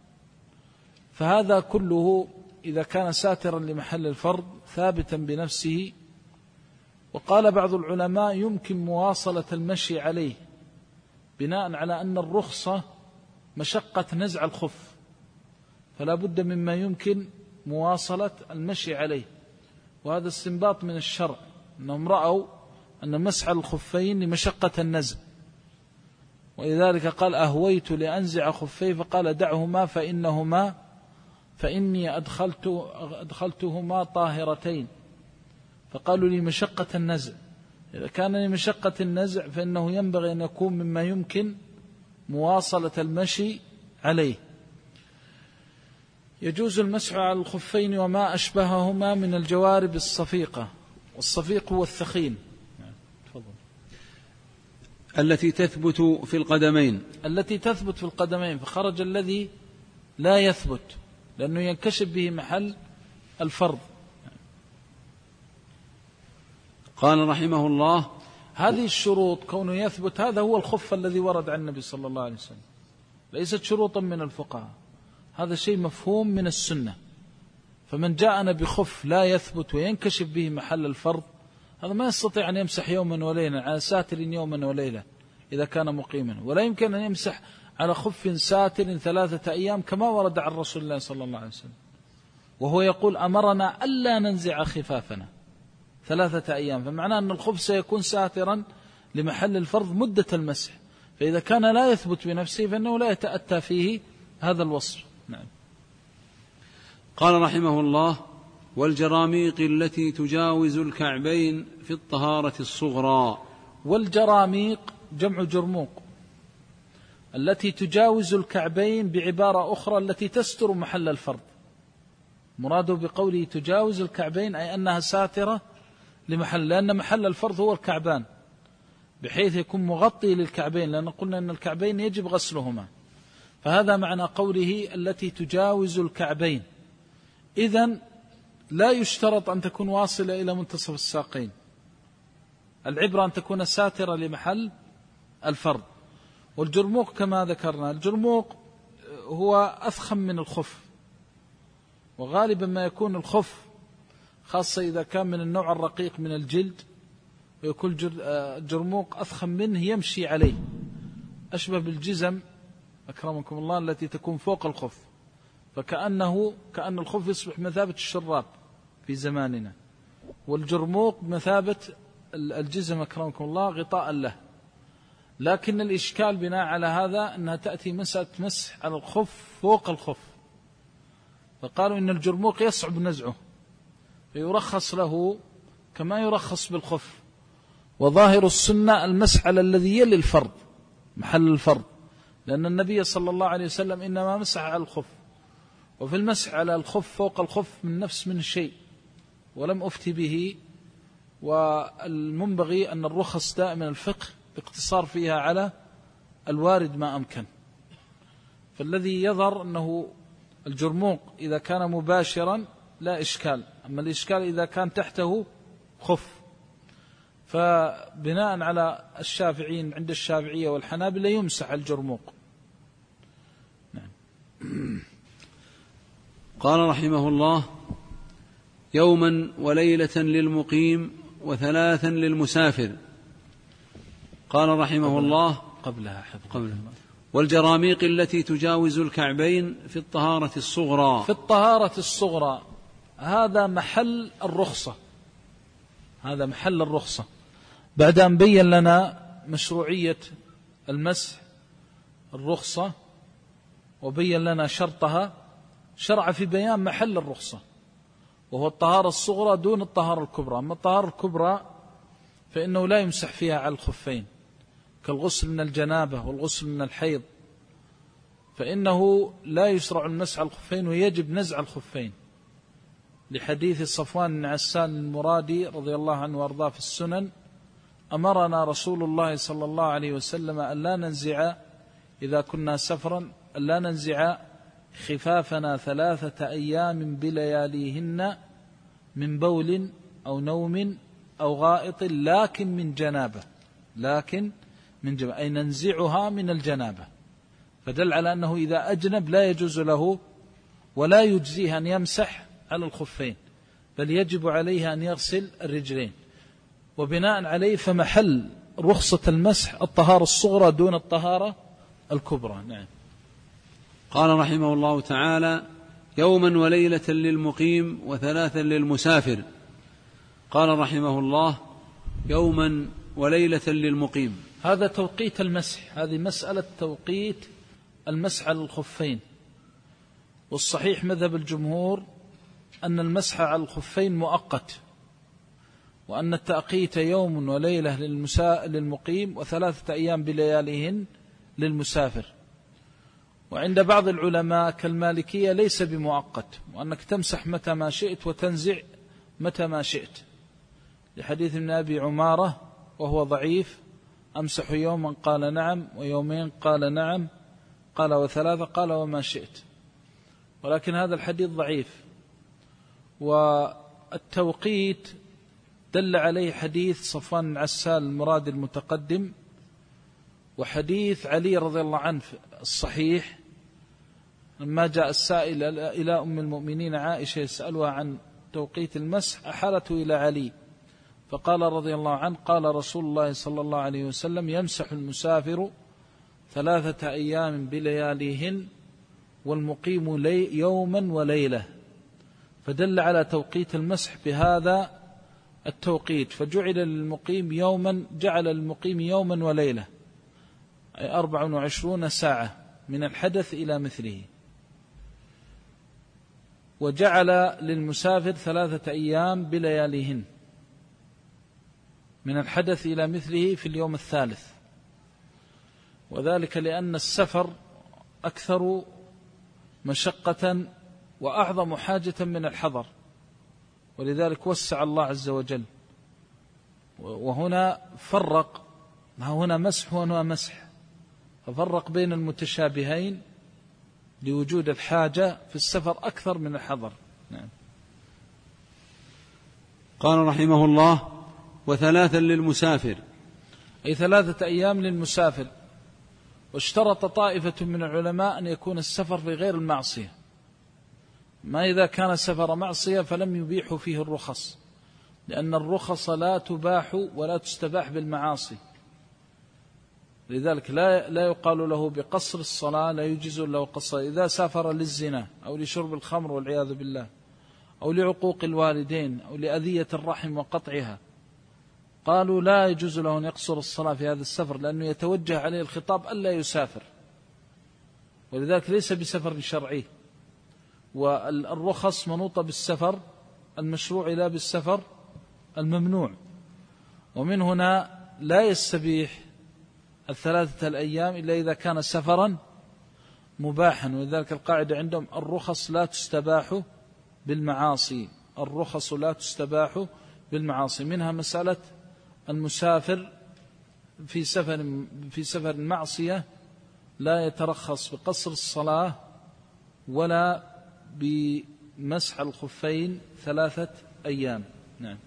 فهذا كله إذا كان ساترا لمحل الفرض ثابتا بنفسه. وقال بعض العلماء يمكن مواصلة المشي عليه بناء على أن الرخصة مشقة نزع الخف، فلا بد مما يمكن مواصلة المشي عليه، وهذا استنباط من الشرع، أنهم رأوا أن مسح الخفين لمشقة النزع، ولذلك قال أهويت لأنزع خفي فقال دعهما فإنهما فإني أدخلت أدخلتهما طاهرتين، فقالوا لمشقة النزع. إذا كان لمشقة النزع فإنه ينبغي أن يكون مما يمكن مواصلة المشي عليه. يجوز المسح على الخفين وما أشبههما من الجوارب الصفيقة، والصفيق هو الثخين التي تثبت في القدمين التي تثبت في القدمين فخرج الذي لا يثبت لأنه ينكشف به محل الفرض. قال رحمه الله: هذه الشروط كونه يثبت، هذا هو الخف الذي ورد عن النبي صلى الله عليه وسلم، ليست شروطا من الفقهاء، هذا شيء مفهوم من السنة. فمن جاءنا بخف لا يثبت وينكشف به محل الفرض هذا ما يستطيع أن يمسح يوما وليلة على ساتر يوما وليلة إذا كان مقيما، ولا يمكن أن يمسح على خف ساتر ثلاثة أيام كما ورد عن رسول الله صلى الله عليه وسلم، وهو يقول أمرنا ألا ننزع خفافنا ثلاثة أيام، فمعناه أن الخف سيكون ساترا لمحل الفرض مدة المسح، فإذا كان لا يثبت بنفسه فإنه لا يتأتى فيه هذا الوصف. نعم. قال رحمه الله: والجراميق التي تجاوز الكعبين في الطهارة الصغرى. والجراميق جمع جرموق، التي تجاوز الكعبين بعبارة أخرى التي تستر محل الفرض. مراده بقوله تجاوز الكعبين أي أنها ساترة لمحل، لأن محل الفرض هو الكعبان، بحيث يكون مغطي للكعبين، لأن قلنا أن الكعبين يجب غسلهما، فهذا معنى قوله التي تجاوز الكعبين. إذن لا يشترط أن تكون واصلة إلى منتصف الساقين، العبرة أن تكون ساترة لمحل الفرض. والجرموق كما ذكرنا، الجرموق هو أفخم من الخف، وغالبا ما يكون الخف خاصة إذا كان من النوع الرقيق من الجلد، ويكون الجرموق أفخم منه يمشي عليه، أشبه بالجزم أكرمكم الله التي تكون فوق الخف، فكأنه كأن الخف يصبح مثابة الشراب في زماننا، والجرموق مثابة الجزم أكرمكم الله غطاء له. لكن الإشكال بناء على هذا أنها تأتي مسألة مسح على الخف فوق الخف، فقالوا إن الجرموق يصعب نزعه، فيرخص له كما يرخص بالخف. وظاهر السنة المسح على الذي يلي الفرض محل الفرض، لأن النبي صلى الله عليه وسلم إنما مسح على الخف، وفي المسح على الخف فوق الخف من نفس من شيء ولم أفتي به. والمنبغي أن الرخص دائما الفقه باقتصار فيها على الوارد ما أمكن، فالذي يظهر أنه الجرموق إذا كان مباشرا لا إشكال، أما الإشكال إذا كان تحته خف. فبناء على الشافعين عند الشافعية والحنابلة يمسح الجرموق. نعم. قال رحمه الله: يوما وليلة للمقيم وثلاثا للمسافر. قال رحمه قبلها الله: قبلها حفظ قبلها والجراميق التي تجاوز الكعبين في الطهارة الصغرى. في الطهارة الصغرى هذا محل الرخصة، هذا محل الرخصة بعد أن بين لنا مشروعية المسح الرخصة وبين لنا شرطها، شرع في بيان محل الرخصة وهو الطهارة الصغرى دون الطهارة الكبرى. أما الطهارة الكبرى فإنه لا يمسح فيها على الخفين كالغسل من الجنابة والغسل من الحيض، فإنه لا يشرع المسح على الخفين ويجب نزع الخفين، لحديث صفوان بن عسال المرادي رضي الله عنه وارضاه في السنن: أمرنا رسول الله صلى الله عليه وسلم أن لا ننزع إذا كنا سفرا أن لا ننزع خفافنا ثلاثة أيام بلياليهن من بول أو نوم أو غائط لكن من جنابة، لكن من جنابة أي ننزعها من الجنابة، فدل على أنه إذا أجنب لا يجوز له ولا يجزيه أن يمسح على الخفين، بل يجب عليه أن يغسل الرجلين. وبناء عليه فمحل رخصة المسح الطهارة الصغرى دون الطهارة الكبرى. نعم. قال رحمه الله تعالى: يوما وليلة للمقيم وثلاثا للمسافر. قال رحمه الله: يوما وليلة للمقيم، هذا توقيت المسح، هذه مسألة توقيت المسح على الخفين. والصحيح مذهب الجمهور أن المسح على الخفين مؤقت، وأن التأقيت يوم وليلة للمقيم وثلاثة أيام بلياليهن للمسافر. وعند بعض العلماء كالمالكية ليس بمؤقت، وأنك تمسح متى ما شئت وتنزع متى ما شئت، لحديث ابن أبي عمارة وهو ضعيف: أمسح يوما قال نعم، ويومين قال نعم، قال وثلاثة قال وما شئت. ولكن هذا الحديث ضعيف. والتوقيت دل عليه حديث صفوان بن عسال المراد المتقدم، وحديث علي رضي الله عنه الصحيح لما جاء السائل إلى أم المؤمنين عائشة يسألها عن توقيت المسح أحالته إلى علي، فقال رضي الله عنه: قال رسول الله صلى الله عليه وسلم: يمسح المسافر ثلاثة أيام بلياليهن والمقيم لي يوما وليلة. فدل على توقيت المسح بهذا التوقيت، فجعل للمقيم يوما، جعل المقيم يوما وليلة، أي أربع وعشرون ساعة من الحدث إلى مثله. وجعل للمسافر ثلاثة أيام بلياليهن من الحدث إلى مثله في اليوم الثالث. وذلك لأن السفر أكثر مشقة وأعظم حاجة من الحضر، ولذلك وسع الله عز وجل. وهنا فرق، هنا مسح وهنا مسح، ففرق بين المتشابهين لوجود الحاجة في السفر أكثر من الحضر. نعم. قال رحمه الله: وثلاثا للمسافر، أي ثلاثة أيام للمسافر. واشترط طائفة من العلماء أن يكون السفر في غير المعصية، ما إذا كان سفر معصية فلم يبيحوا فيه الرخص، لأن الرخص لا تباح ولا تستباح بالمعاصي، لذلك لا لا يقال له بقصر الصلاة، لا يجوز له قصر. إذا سافر للزنا أو لشرب الخمر والعياذ بالله، أو لعقوق الوالدين، أو لأذية الرحم وقطعها، قالوا لا يجوز له أن يقصر الصلاة في هذا السفر، لأنه يتوجه عليه الخطاب ألا يسافر، ولذلك ليس بسفر شرعي. والرخص منوطة بالسفر المشروع لا بالسفر الممنوع. ومن هنا لا يستبيح الثلاثة الأيام إلا إذا كان سفرا مباحا، ولذلك القاعدة عندهم: الرخص لا تستباح بالمعاصي، الرخص لا تستباح بالمعاصي. منها مسألة المسافر في سفر في سفر المعصية لا يترخص بقصر الصلاة ولا بمسح الخفين ثلاثة أيام. نعم.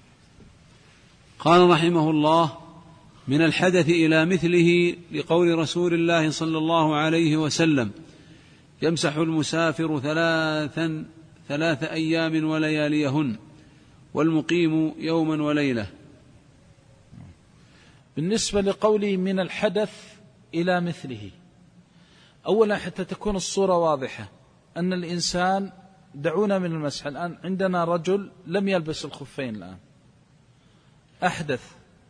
قال رحمه الله: من الحدث إلى مثله، لقول رسول الله صلى الله عليه وسلم: يمسح المسافر ثلاثا ثلاث أيام ولياليهن، والمقيم يوما وليلة. بالنسبة لقوله من الحدث إلى مثله، أولا حتى تكون الصورة واضحة أن الإنسان، دعونا من المسح الآن، عندنا رجل لم يلبس الخفين الآن، أحدث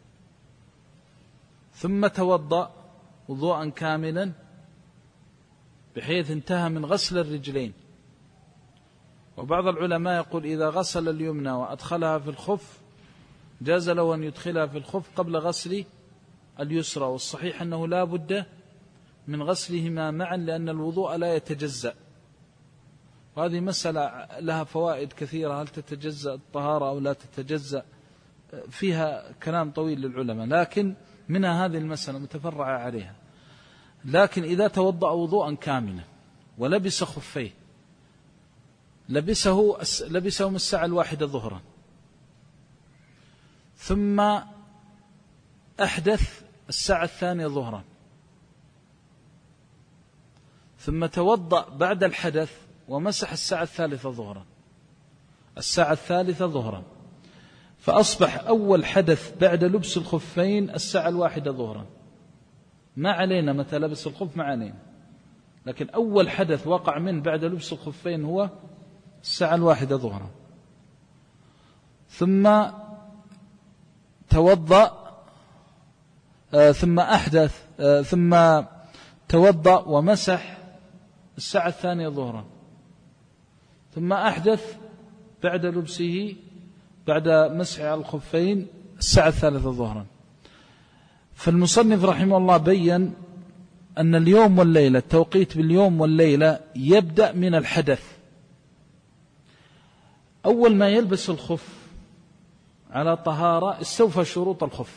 ثم توضأ وضوءا كاملا بحيث انتهى من غسل الرجلين. وبعض العلماء يقول إذا غسل اليمنى وأدخلها في الخف جاز له أن يدخلها في الخف قبل غسل اليسرى، والصحيح أنه لا بد من غسلهما معا لأن الوضوء لا يتجزأ. وهذه مسألة لها فوائد كثيرة، هل تتجزأ الطهارة أو لا تتجزأ، فيها كلام طويل للعلماء، لكن منها هذه المسألة متفرعة عليها. لكن إذا توضأ وضوءا كاملا ولبس خفيه، لبسه لبسه من الساعة الواحدة ظهرا، ثم أحدث الساعة الثانية ظهرا، ثم توضأ بعد الحدث ومسح الساعة الثالثة ظهرا، الساعة الثالثة ظهرا، فأصبح أول حدث بعد لبس الخفين الساعة الواحدة ظهرا. ما علينا متى لبس الخف، ما علينا، لكن أول حدث وقع من بعد لبس الخفين هو الساعة الواحدة ظهرا. ثم توضأ آه ثم أحدث آه ثم توضأ ومسح الساعة الثانية ظهرا، ثم أحدث بعد لبسه بعد مسح على الخفين الساعة الثالثة ظهرا. فالمصنف رحمه الله بيّن أن اليوم والليلة، التوقيت باليوم والليلة يبدأ من الحدث. أول ما يلبس الخف على طهارة استوفى شروط الخف،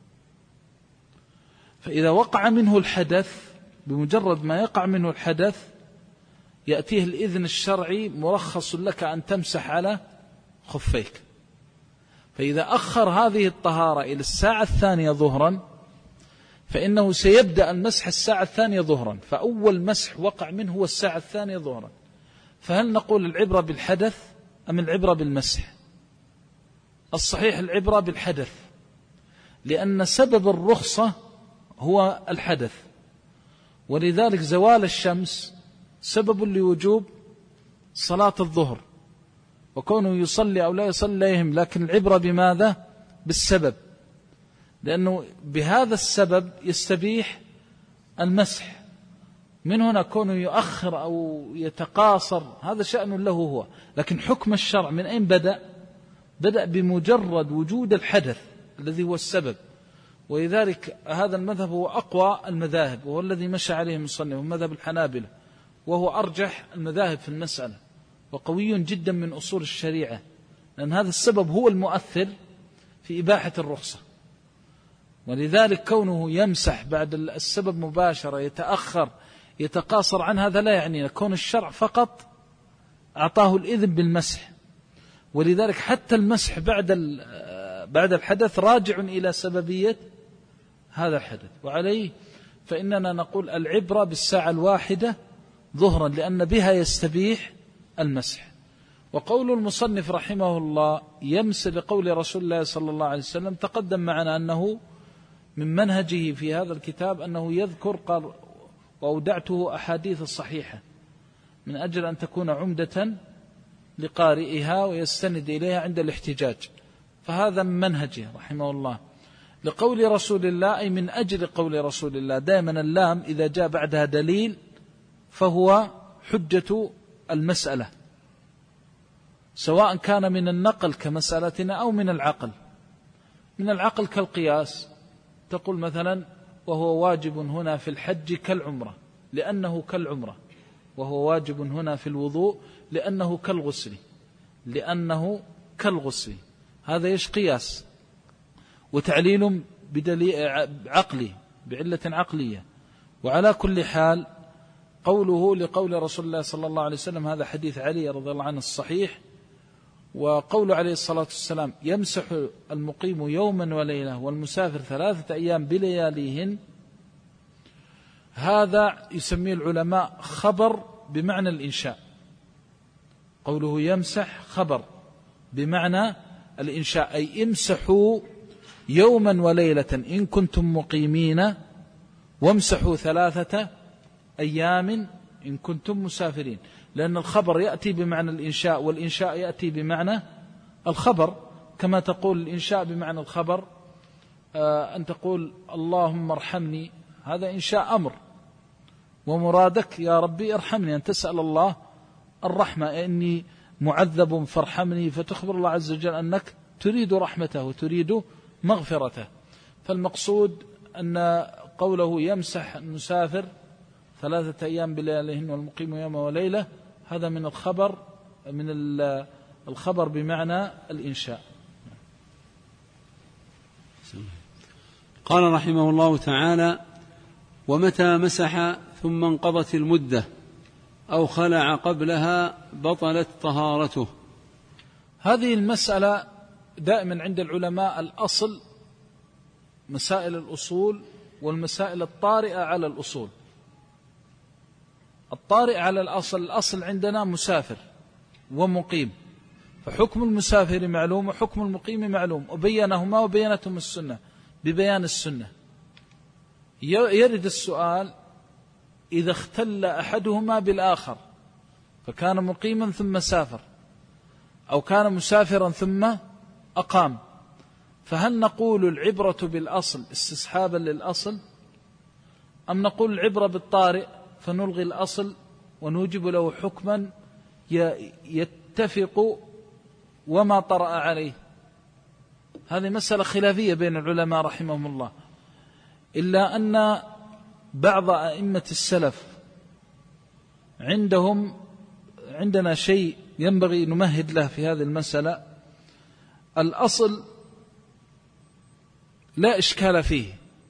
فإذا وقع منه الحدث، بمجرد ما يقع منه الحدث يأتيه الإذن الشرعي مرخص لك أن تمسح على خفيك. فإذا أخر هذه الطهارة إلى الساعة الثانية ظهرا فإنه سيبدأ المسح الساعة الثانية ظهرا، فأول مسح وقع منه هو الساعة الثانية ظهرا. فهل نقول العبرة بالحدث أم العبرة بالمسح؟ الصحيح العبرة بالحدث، لأن سبب الرخصة هو الحدث، ولذلك زوال الشمس سبب لوجوب صلاة الظهر، وكونه يصلي أو لا يصلي لا يهم، لكن العبرة بماذا؟ بالسبب، لأنه بهذا السبب يستبيح المسح. من هنا كونه يؤخر أو يتقاصر هذا شأن له هو، لكن حكم الشرع من أين بدأ؟ بدأ بمجرد وجود الحدث الذي هو السبب، ولذلك هذا المذهب هو أقوى المذاهب، وهو الذي مشى عليه المصنف، مذهب الحنابلة، وهو أرجح المذاهب في المسألة، وقوي جدا من أصول الشريعة، لأن هذا السبب هو المؤثر في إباحة الرخصة. ولذلك كونه يمسح بعد السبب مباشرة، يتأخر، يتقاصر عن هذا لا يعنينا، كون الشرع فقط أعطاه الإذن بالمسح. ولذلك حتى المسح بعد بعد الحدث راجع إلى سببية هذا الحدث. وعليه فإننا نقول العبرة بالساعة الواحدة ظهرا، لأن بها يستبيح المسح. وقول المصنف رحمه الله يمس لقول رسول الله صلى الله عليه وسلم، تقدم معنا أنه من منهجه في هذا الكتاب أنه يذكر قال وأودعته أحاديث الصحيحة من أجل أن تكون عمدة لقارئها ويستند إليها عند الاحتجاج، فهذا من منهجه رحمه الله. لقول رسول الله أي من أجل قول رسول الله، دائما اللام إذا جاء بعدها دليل فهو حجة المسألة، سواء كان من النقل كمسألتنا أو من العقل. من العقل كالقياس، تقول مثلا وهو واجب هنا في الحج كالعمرة لأنه كالعمرة، وهو واجب هنا في الوضوء لأنه كالغسل لأنه كالغسل. هذا يش قياس وتعليل بدليل عقلي بعلة عقلية. وعلى كل حال قوله لقول رسول الله صلى الله عليه وسلم، هذا حديث علي رضي الله عنه الصحيح. وقول عليه الصلاة والسلام يمسح المقيم يوما وليلة والمسافر ثلاثة أيام بلياليهن، هذا يسميه العلماء خبر بمعنى الإنشاء. قوله يمسح خبر بمعنى الإنشاء، أي امسحوا يوما وليلة إن كنتم مقيمين، وامسحوا ثلاثة أيام إن كنتم مسافرين. لأن الخبر يأتي بمعنى الإنشاء، والإنشاء يأتي بمعنى الخبر، كما تقول الإنشاء بمعنى الخبر آه أن تقول اللهم ارحمني، هذا إنشاء أمر، ومرادك يا ربي ارحمني، أن تسأل الله الرحمة، إني معذب فارحمني، فتخبر الله عز وجل أنك تريد رحمته وتريد مغفرته. فالمقصود أن قوله يمسح المسافر ثلاثة أيام بلياليهن والمقيم يوم وليلة، هذا من الخبر من الخبر بمعنى الإنشاء. قال رحمه الله تعالى: ومتى مسح ثم انقضت المدة أو خلع قبلها بطلت طهارته. هذه المسألة دائما عند العلماء الأصل مسائل الأصول والمسائل الطارئة على الأصول. الطارئ على الأصل، الأصل عندنا مسافر ومقيم، فحكم المسافر معلوم وحكم المقيم معلوم، وبينهما وبينتهم السنة ببيان السنة. يرد السؤال إذا اختل أحدهما بالآخر، فكان مقيما ثم سافر، أو كان مسافرا ثم أقام، فهل نقول العبرة بالأصل استصحابا للأصل، أم نقول العبرة بالطارئ فنلغي الأصل ونوجب له حكما يتفق وما طرأ عليه؟ هذه مسألة خلافية بين العلماء رحمهم الله، إلا أن بعض أئمة السلف عندهم عندنا شيء ينبغي نمهد له في هذه المسألة. الأصل لا إشكال فيه،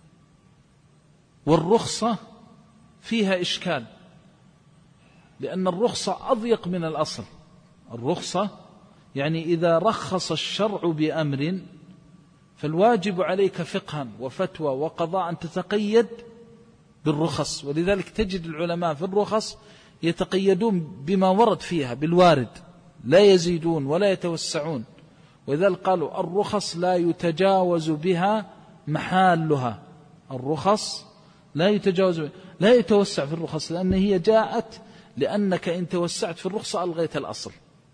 والرخصة فيها إشكال، لأن الرخصة أضيق من الأصل. الرخصة يعني إذا رخص الشرع بأمر فالواجب عليك فقها وفتوى وقضاء أن تتقيد بالرخص، ولذلك تجد العلماء في الرخص يتقيدون بما ورد فيها بالوارد، لا يزيدون ولا يتوسعون. وذلك قالوا الرخص لا يتجاوز بها محالها، الرخص لا يتجاوز بها، لا يتوسع في الرخص، لأن هي جاءت لأنك إن توسعت في الرخصة ألغيت الأصل.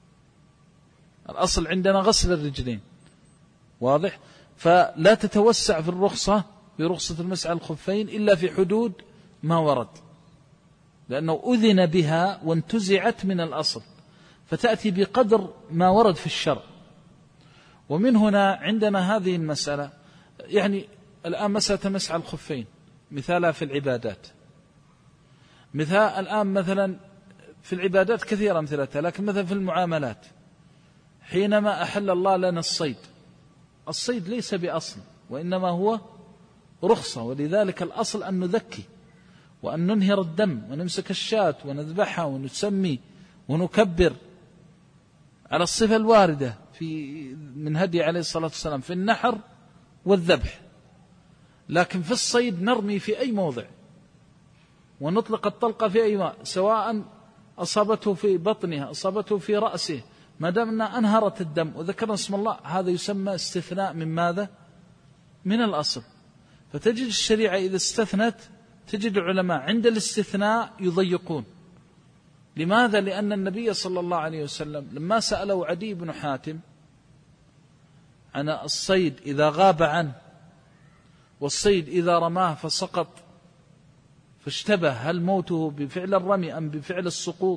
الأصل عندنا غسل الرجلين، واضح؟ فلا تتوسع في الرخصة برخصة المسح على الخفين إلا في حدود ما ورد، لأنه أذن بها وانتزعت من الأصل، فتأتي بقدر ما ورد في الشرع. ومن هنا عندنا هذه المسألة، يعني الآن مسألة مسح الخفين مثالها في العبادات، مثال الآن مثلا في العبادات كثيرة أمثلتها، لكن مثلا في المعاملات حينما أحل الله لنا الصيد، الصيد ليس بأصل وإنما هو رخصة، ولذلك الأصل أن نذكي وأن ننهر الدم ونمسك الشاة ونذبحها ونسمي ونكبر على الصفة الواردة في من هدي عليه الصلاة والسلام في النحر والذبح. لكن في الصيد نرمي في أي موضع ونطلق الطلقة في أي ماء، سواء أصابته في بطنها أصابته في رأسه، ما دامنا أنهرت الدم وذكرنا اسم الله، هذا يسمى استثناء من ماذا؟ من الأصل. فتجد الشريعة إذا استثنت تجد العلماء عند الاستثناء يضيقون. لماذا؟ لأن النبي صلى الله عليه وسلم لما سأله عدي بن حاتم عن الصيد إذا غاب عنه والصيد إذا رماه فسقط فاشتبه هل موته بفعل الرمي أم بفعل السقوط،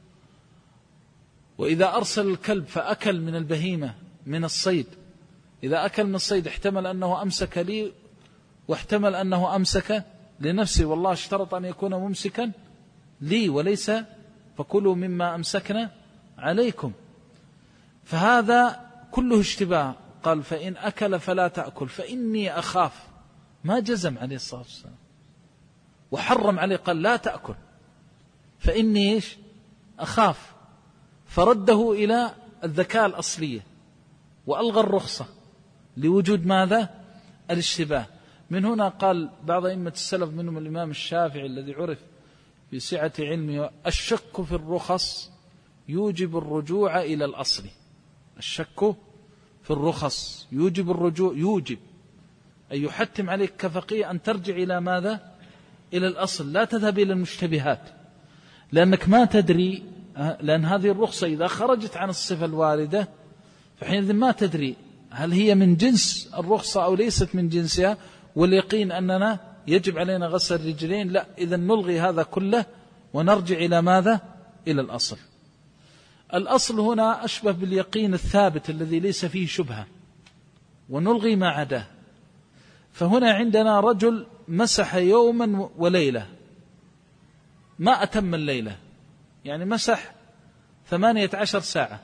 وإذا أرسل الكلب فأكل من البهيمة من الصيد، إذا أكل من الصيد احتمل أنه أمسك لي واحتمل أنه أمسك لنفسه، والله اشترط أن يكون ممسكا لي وليس فكلوا مما أمسكنا عليكم. فهذا كله اشتباه. قال فإن أكل فلا تأكل فإني أخاف، ما جزم عليه الصلاة والسلام وحرم عليه، قال لا تأكل فإني إيش أخاف، فرده إلى الذكاء الأصلية وألغى الرخصة لوجود ماذا؟ الاشتباه. من هنا قال بعض أئمة السلف منهم الإمام الشافعي الذي عرف بسعة علمه الشك في الرخص يوجب الرجوع إلى الأصل. الشك في الرخص يوجب الرجوع، يوجب أن يحتم عليك كفقيه أن ترجع إلى ماذا؟ إلى الأصل، لا تذهب إلى المشتبهات، لأنك ما تدري، لأن هذه الرخصة إذا خرجت عن الصفة الواردة فحينئذ ما تدري هل هي من جنس الرخصة أو ليست من جنسها، واليقين أننا يجب علينا غسل الرجلين، لا، إذا نلغي هذا كله ونرجع إلى ماذا؟ إلى الأصل. الأصل هنا أشبه باليقين الثابت الذي ليس فيه شبهة، ونلغي ما عداه. فهنا عندنا رجل مسح يوما وليلة ما أتم الليلة، يعني مسح ثمانية عشر ساعة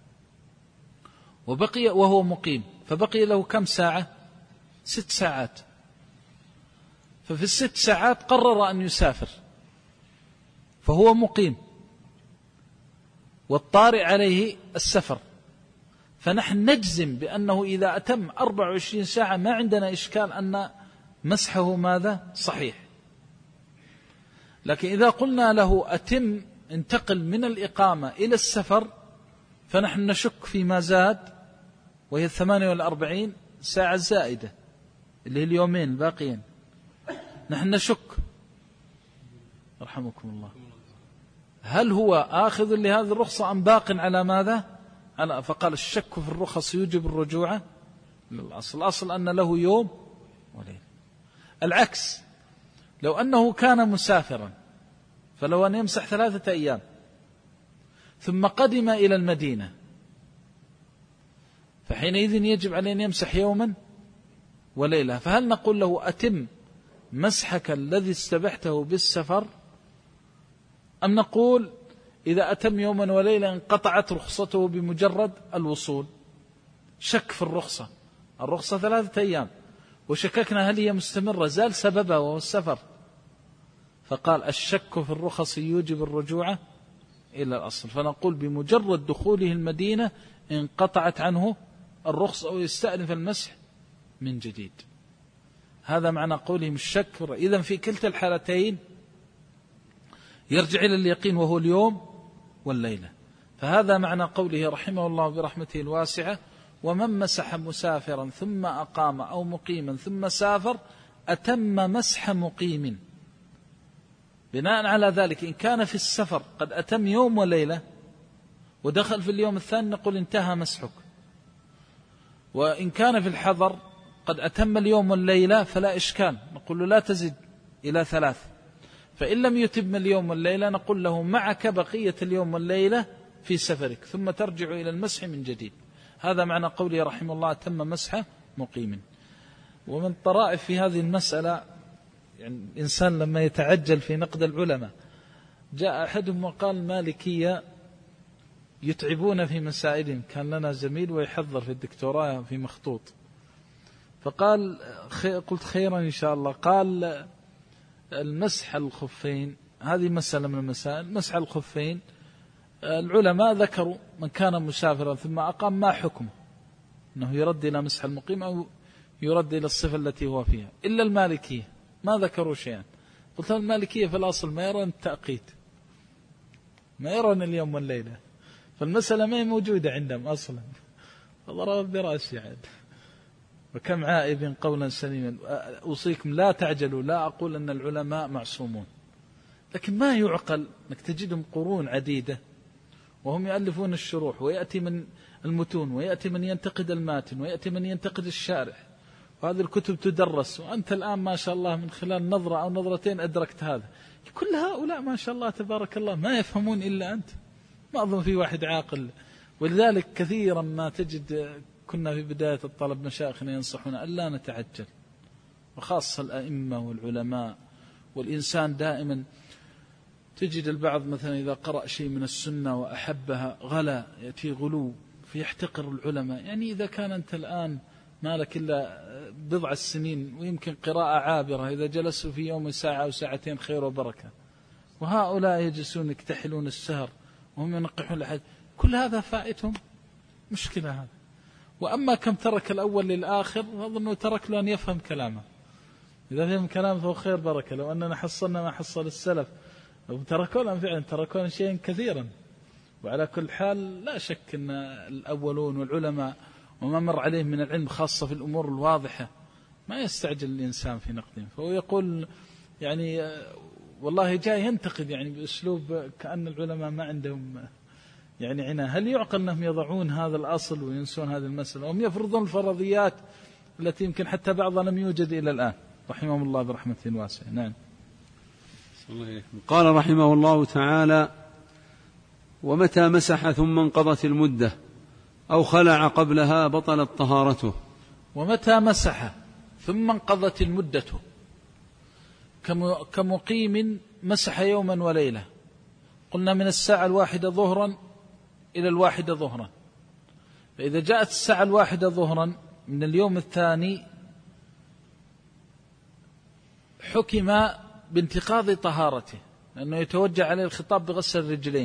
وبقي وهو مقيم، فبقي له كم ساعة؟ ست ساعات. ففي الست ساعات قرر أن يسافر، فهو مقيم والطارئ عليه السفر، فنحن نجزم بأنه إذا أتم أربع وعشرين ساعة ما عندنا إشكال أن مسحه ماذا؟ صحيح. لكن إذا قلنا له أتم انتقل من الإقامة إلى السفر فنحن نشك فيما زاد، وهي الثمانية والأربعين ساعة زائدة اللي هي اليومين الباقيين، نحن نشك رحمكم الله هل هو آخذ لهذه الرخصة أم باق على ماذا؟ على فقال الشك في الرخص يوجب الرجوع للأصل. الأصل أن له يوم وليلة. العكس، لو أنه كان مسافرا فلو أن يمسح ثلاثة أيام ثم قدم إلى المدينة فحينئذ يجب عليه أن يمسح يوما وليلة، فهل نقول له أتم مسحك الذي استبحته بالسفر، أم نقول إذا أتم يوما وليلة انقطعت رخصته بمجرد الوصول؟ شك في الرخصة، الرخصة ثلاثة أيام وشككنا هل هي مستمرة، زال سببها وهو السفر، فقال الشك في الرخص يوجب الرجوع إلى الأصل، فنقول بمجرد دخوله المدينة انقطعت عنه الرخصة أو يستأنف المسح من جديد. هذا معنى قولهم الشك. إذن في كلتا الحالتين يرجع إلى اليقين وهو اليوم والليلة. فهذا معنى قوله رحمه الله برحمته الواسعة ومن مسح مسافرا ثم أقام أو مقيما ثم سافر أتم مسح مقيم. بناء على ذلك إن كان في السفر قد أتم يوم وليلة ودخل في اليوم الثاني نقول انتهى مسحك، وإن كان في الحضر قد أتم اليوم والليلة فلا إشكال، نقول له لا تزد إلى ثلاث، فإن لم يتم اليوم والليلة نقول له معك بقية اليوم والليلة في سفرك ثم ترجع إلى المسح من جديد. هذا معنى قوله رحمه الله تم مسح مقيم. ومن الطرائف في هذه المسألة يعني الإنسان لما يتعجل في نقد العلماء، جاء أحدهم وقال المالكية يتعبون في مسائلهم. كان لنا زميل ويحضر في الدكتوراه في مخطوط، فقال قلت خيرا إن شاء الله. قال المسح الخفين هذه مسألة من المسائل، مسح الخفين العلماء ذكروا من كان مسافرا ثم أقام ما حكمه، أنه يرد إلى مسح المقيم أو يرد إلى الصفة التي هو فيها، إلا المالكية ما ذكروا شيئا. قلت المالكية في الأصل ما يرون التأقيت، ما يرون اليوم والليلة، فالمسألة ما هي موجودة عندهم أصلا. فضرب برأسي عاد. وكم عائب قولا سليما. أوصيكم لا تعجلوا، لا أقول أن العلماء معصومون، لكن ما يعقل أنك تجدهم قرون عديدة وهم يؤلفون الشروح، ويأتي من المتون، ويأتي من ينتقد الماتن، ويأتي من ينتقد الشارح، وهذه الكتب تدرس، وأنت الآن ما شاء الله من خلال نظرة أو نظرتين أدركت هذا. كل هؤلاء ما شاء الله تبارك الله ما يفهمون إلا أنت، ما أظن في واحد عاقل. ولذلك كثيرا ما تجد، كنا في بداية الطلب مشايخنا ينصحنا ألا نتعجل، وخاصة الأئمة والعلماء. والإنسان دائما تجد البعض مثلا إذا قرأ شيء من السنة وأحبها غلا، يأتي غلو فيحتقر العلماء. يعني إذا كان أنت الآن ما لك إلا بضع السنين ويمكن قراءة عابرة، إذا جلسوا في يوم ساعة أو ساعتين خير وبركة، وهؤلاء يجلسون يكتحلون السهر وهم ينقحون الحديث، كل هذا فائتهم، مشكلة هذا. وأما كم ترك الأول للآخر، أظنه ترك له أن يفهم كلامه، إذا فهم كلامه فهو خير بركة. لو أننا حصلنا ما حصل السلف، تركونا فعلا تركونا شيئا كثيرا. وعلى كل حال لا شك أن الأولون والعلماء وما مر عليهم من العلم خاصة في الأمور الواضحة ما يستعجل الإنسان في نقدهم. فهو يقول يعني والله جاي ينتقد يعني بأسلوب كأن العلماء ما عندهم يعني عناية. هل يعقل أنهم يضعون هذا الأصل وينسون هذه المسألة، وهم يفرضون الفرضيات التي يمكن حتى بعضها لم يوجد إلى الآن، رحمهم الله برحمة واسعة. نعم. قال رحمه الله تعالى: ومتى مسح ثم انقضت المدة أو خلع قبلها بطلت طهارته. ومتى مسح ثم انقضت المدة كمقيم مسح يوما وليلة، قلنا من الساعة الواحدة ظهرا إلى الواحدة ظهرا، فإذا جاءت الساعة الواحدة ظهرا من اليوم الثاني حكم بانتقاض طهارته، لأنه يتوجه عليه الخطاب بغسل الرجلين،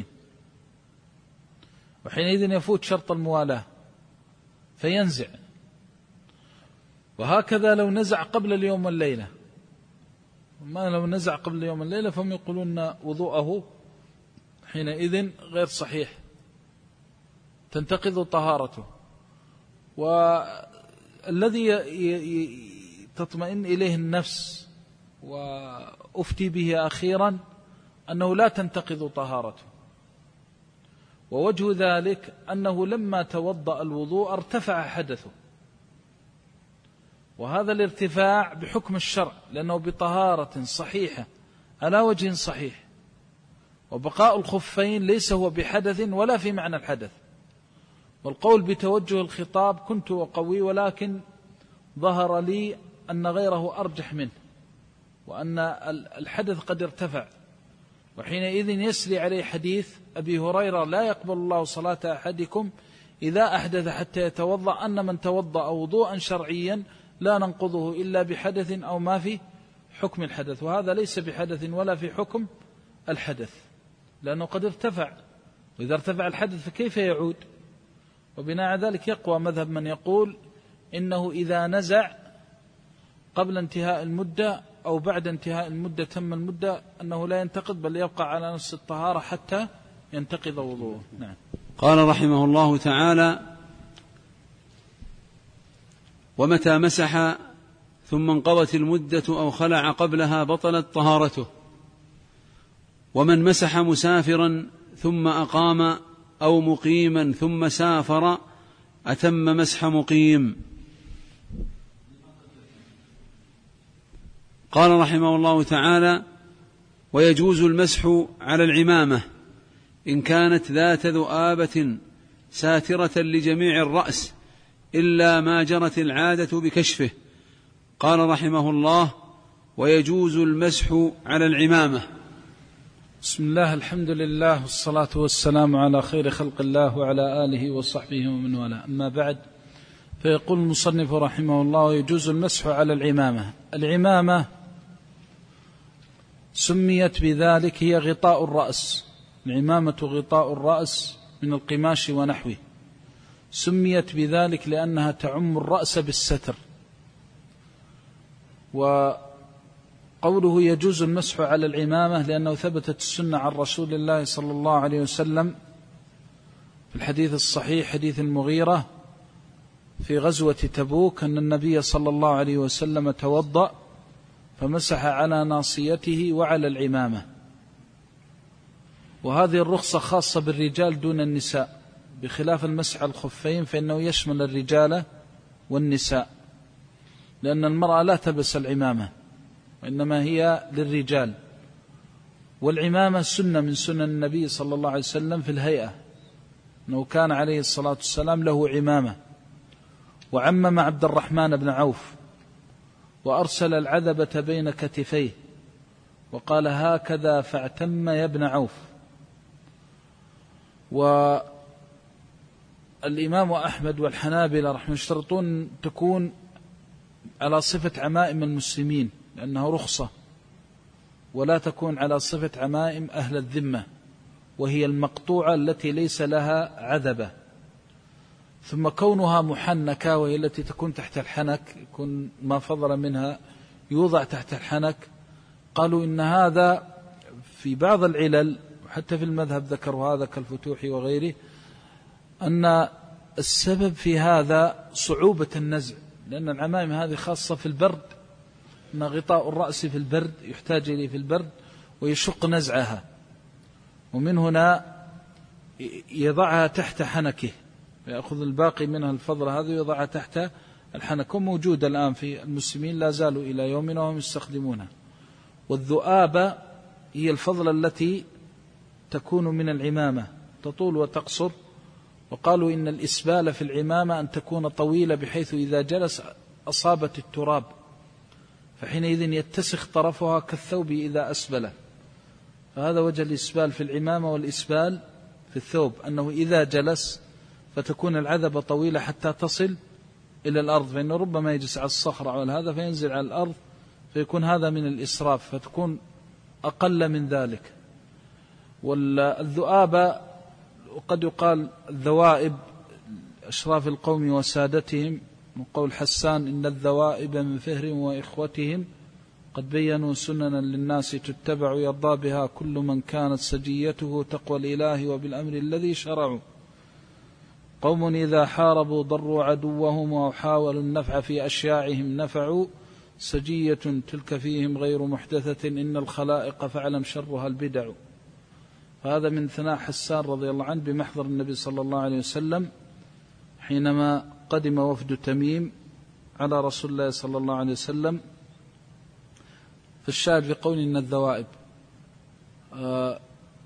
وحينئذ يفوت شرط الموالاة فينزع. وهكذا لو نزع قبل اليوم والليلة، ما لو نزع قبل اليوم والليلة فهم يقولون وضوءه حينئذ غير صحيح، تنتقض طهارته. والذي تطمئن إليه النفس وأفتي به أخيرا أنه لا تنتقض طهارته، ووجه ذلك أنه لما توضأ الوضوء ارتفع حدثه، وهذا الارتفاع بحكم الشرع لأنه بطهارة صحيحة على وجه صحيح، وبقاء الخفين ليس هو بحدث ولا في معنى الحدث. والقول بتوجه الخطاب كنت وقوي، ولكن ظهر لي أن غيره أرجح منه، وأن الحدث قد ارتفع، وحينئذ يسري عليه حديث أبي هريرة: لا يقبل الله صلاة أحدكم إذا أحدث حتى يتوضأ، أن من توضأ وضوءا شرعيا لا ننقضه إلا بحدث أو ما في حكم الحدث. وهذا ليس بحدث ولا في حكم الحدث، لأنه قد ارتفع، وإذا ارتفع الحدث فكيف يعود؟ وبناء على ذلك يقوى مذهب من يقول إنه إذا نزع قبل انتهاء المدة أو بعد انتهاء المدة تم المدة أنه لا ينتقض، بل يبقى على نفس الطهارة حتى ينتقض وضوءه. نعم. قال رحمه الله تعالى: ومتى مسح ثم انقضت المدة أو خلع قبلها بطلت طهارته. ومن مسح مسافرا ثم أقام أو مقيما ثم سافر أتم مسح مقيم. قال رحمه الله تعالى: ويجوز المسح على العمامة إن كانت ذات ذؤابة ساترة لجميع الرأس إلا ما جرت العادة بكشفه، قال رحمه الله: ويجوز المسح على العمامة. بسم الله، الحمد لله، والصلاة والسلام على خير خلق الله وعلى آله وصحبه ومن والاه، أما بعد، فيقول المصنف رحمه الله: ويجوز المسح على العمامة. العمامة سميت بذلك، هي غطاء الرأس. العمامة غطاء الرأس من القماش ونحوه، سميت بذلك لأنها تعم الرأس بالستر. وقوله يجوز المسح على العمامة لأنه ثبتت السنة عن رسول الله صلى الله عليه وسلم في الحديث الصحيح، حديث المغيرة في غزوة تبوك، أن النبي صلى الله عليه وسلم توضأ فمسح على ناصيته وعلى العمامة. وهذه الرخصة خاصة بالرجال دون النساء، بخلاف المسح على الخفين فإنه يشمل الرجال والنساء، لأن المرأة لا تلبس العمامة وإنما هي للرجال. والعمامة سنة من سنن النبي صلى الله عليه وسلم في الهيئة، أنه كان عليه الصلاة والسلام له عمامة، وعمم عبد الرحمن بن عوف، وأرسل العذبة بين كتفيه وقال: هكذا فاعتم يا ابن عوف. والإمام أحمد والحنابلة رحمه يشترطون تكون على صفة عمائم المسلمين لأنها رخصة، ولا تكون على صفة عمائم أهل الذمة، وهي المقطوعة التي ليس لها عذبة. ثم كونها محنكة، وهي التي تكون تحت الحنك، يكون ما فضل منها يوضع تحت الحنك، قالوا إن هذا في بعض العلل، وحتى في المذهب ذكروا هذا كالفتوح وغيره، أن السبب في هذا صعوبة النزع، لأن العمائم هذه خاصة في البرد، أن غطاء الرأس في البرد يحتاج إليه في البرد ويشق نزعها، ومن هنا يضعها تحت حنكه، يأخذ الباقي منها الفضل هذا ويضعها تحت الحنك، وموجودة الآن في المسلمين لا زالوا إلى يومنا وهم يستخدمونها. والذؤابة هي الفضلة التي تكون من العمامة، تطول وتقصر. وقالوا إن الإسبال في العمامة أن تكون طويلة بحيث إذا جلس أصابت التراب، فحينئذ يتسخ طرفها كالثوب إذا أسبله. فهذا وجه الإسبال في العمامة. والإسبال في الثوب أنه إذا جلس فتكون العذبة طويلة حتى تصل إلى الأرض، فإنه ربما يجلس على الصخرة أو هذا فينزل على الأرض، فيكون هذا من الإسراف، فتكون أقل من ذلك. والذؤابة وقد يقال الذوائب، أشراف القوم وسادتهم، من قول حسان: إن الذوائب من فهرهم وإخوتهم قد بينوا سننا للناس تتبع، يرضى بها كل من كانت سجيته تقوى الإله وبالأمر الذي شرعوا. قوم إذا حاربوا ضروا عدوهم وحاولوا النفع في أشياعهم نفعوا، سجية تلك فيهم غير محدثة، إن الخلائق فعلم شرها البدع. فهذا من ثناء حسان رضي الله عنه بمحضر النبي صلى الله عليه وسلم حينما قدم وفد تميم على رسول الله صلى الله عليه وسلم. فالشاهد في قول إن الذوائب، آه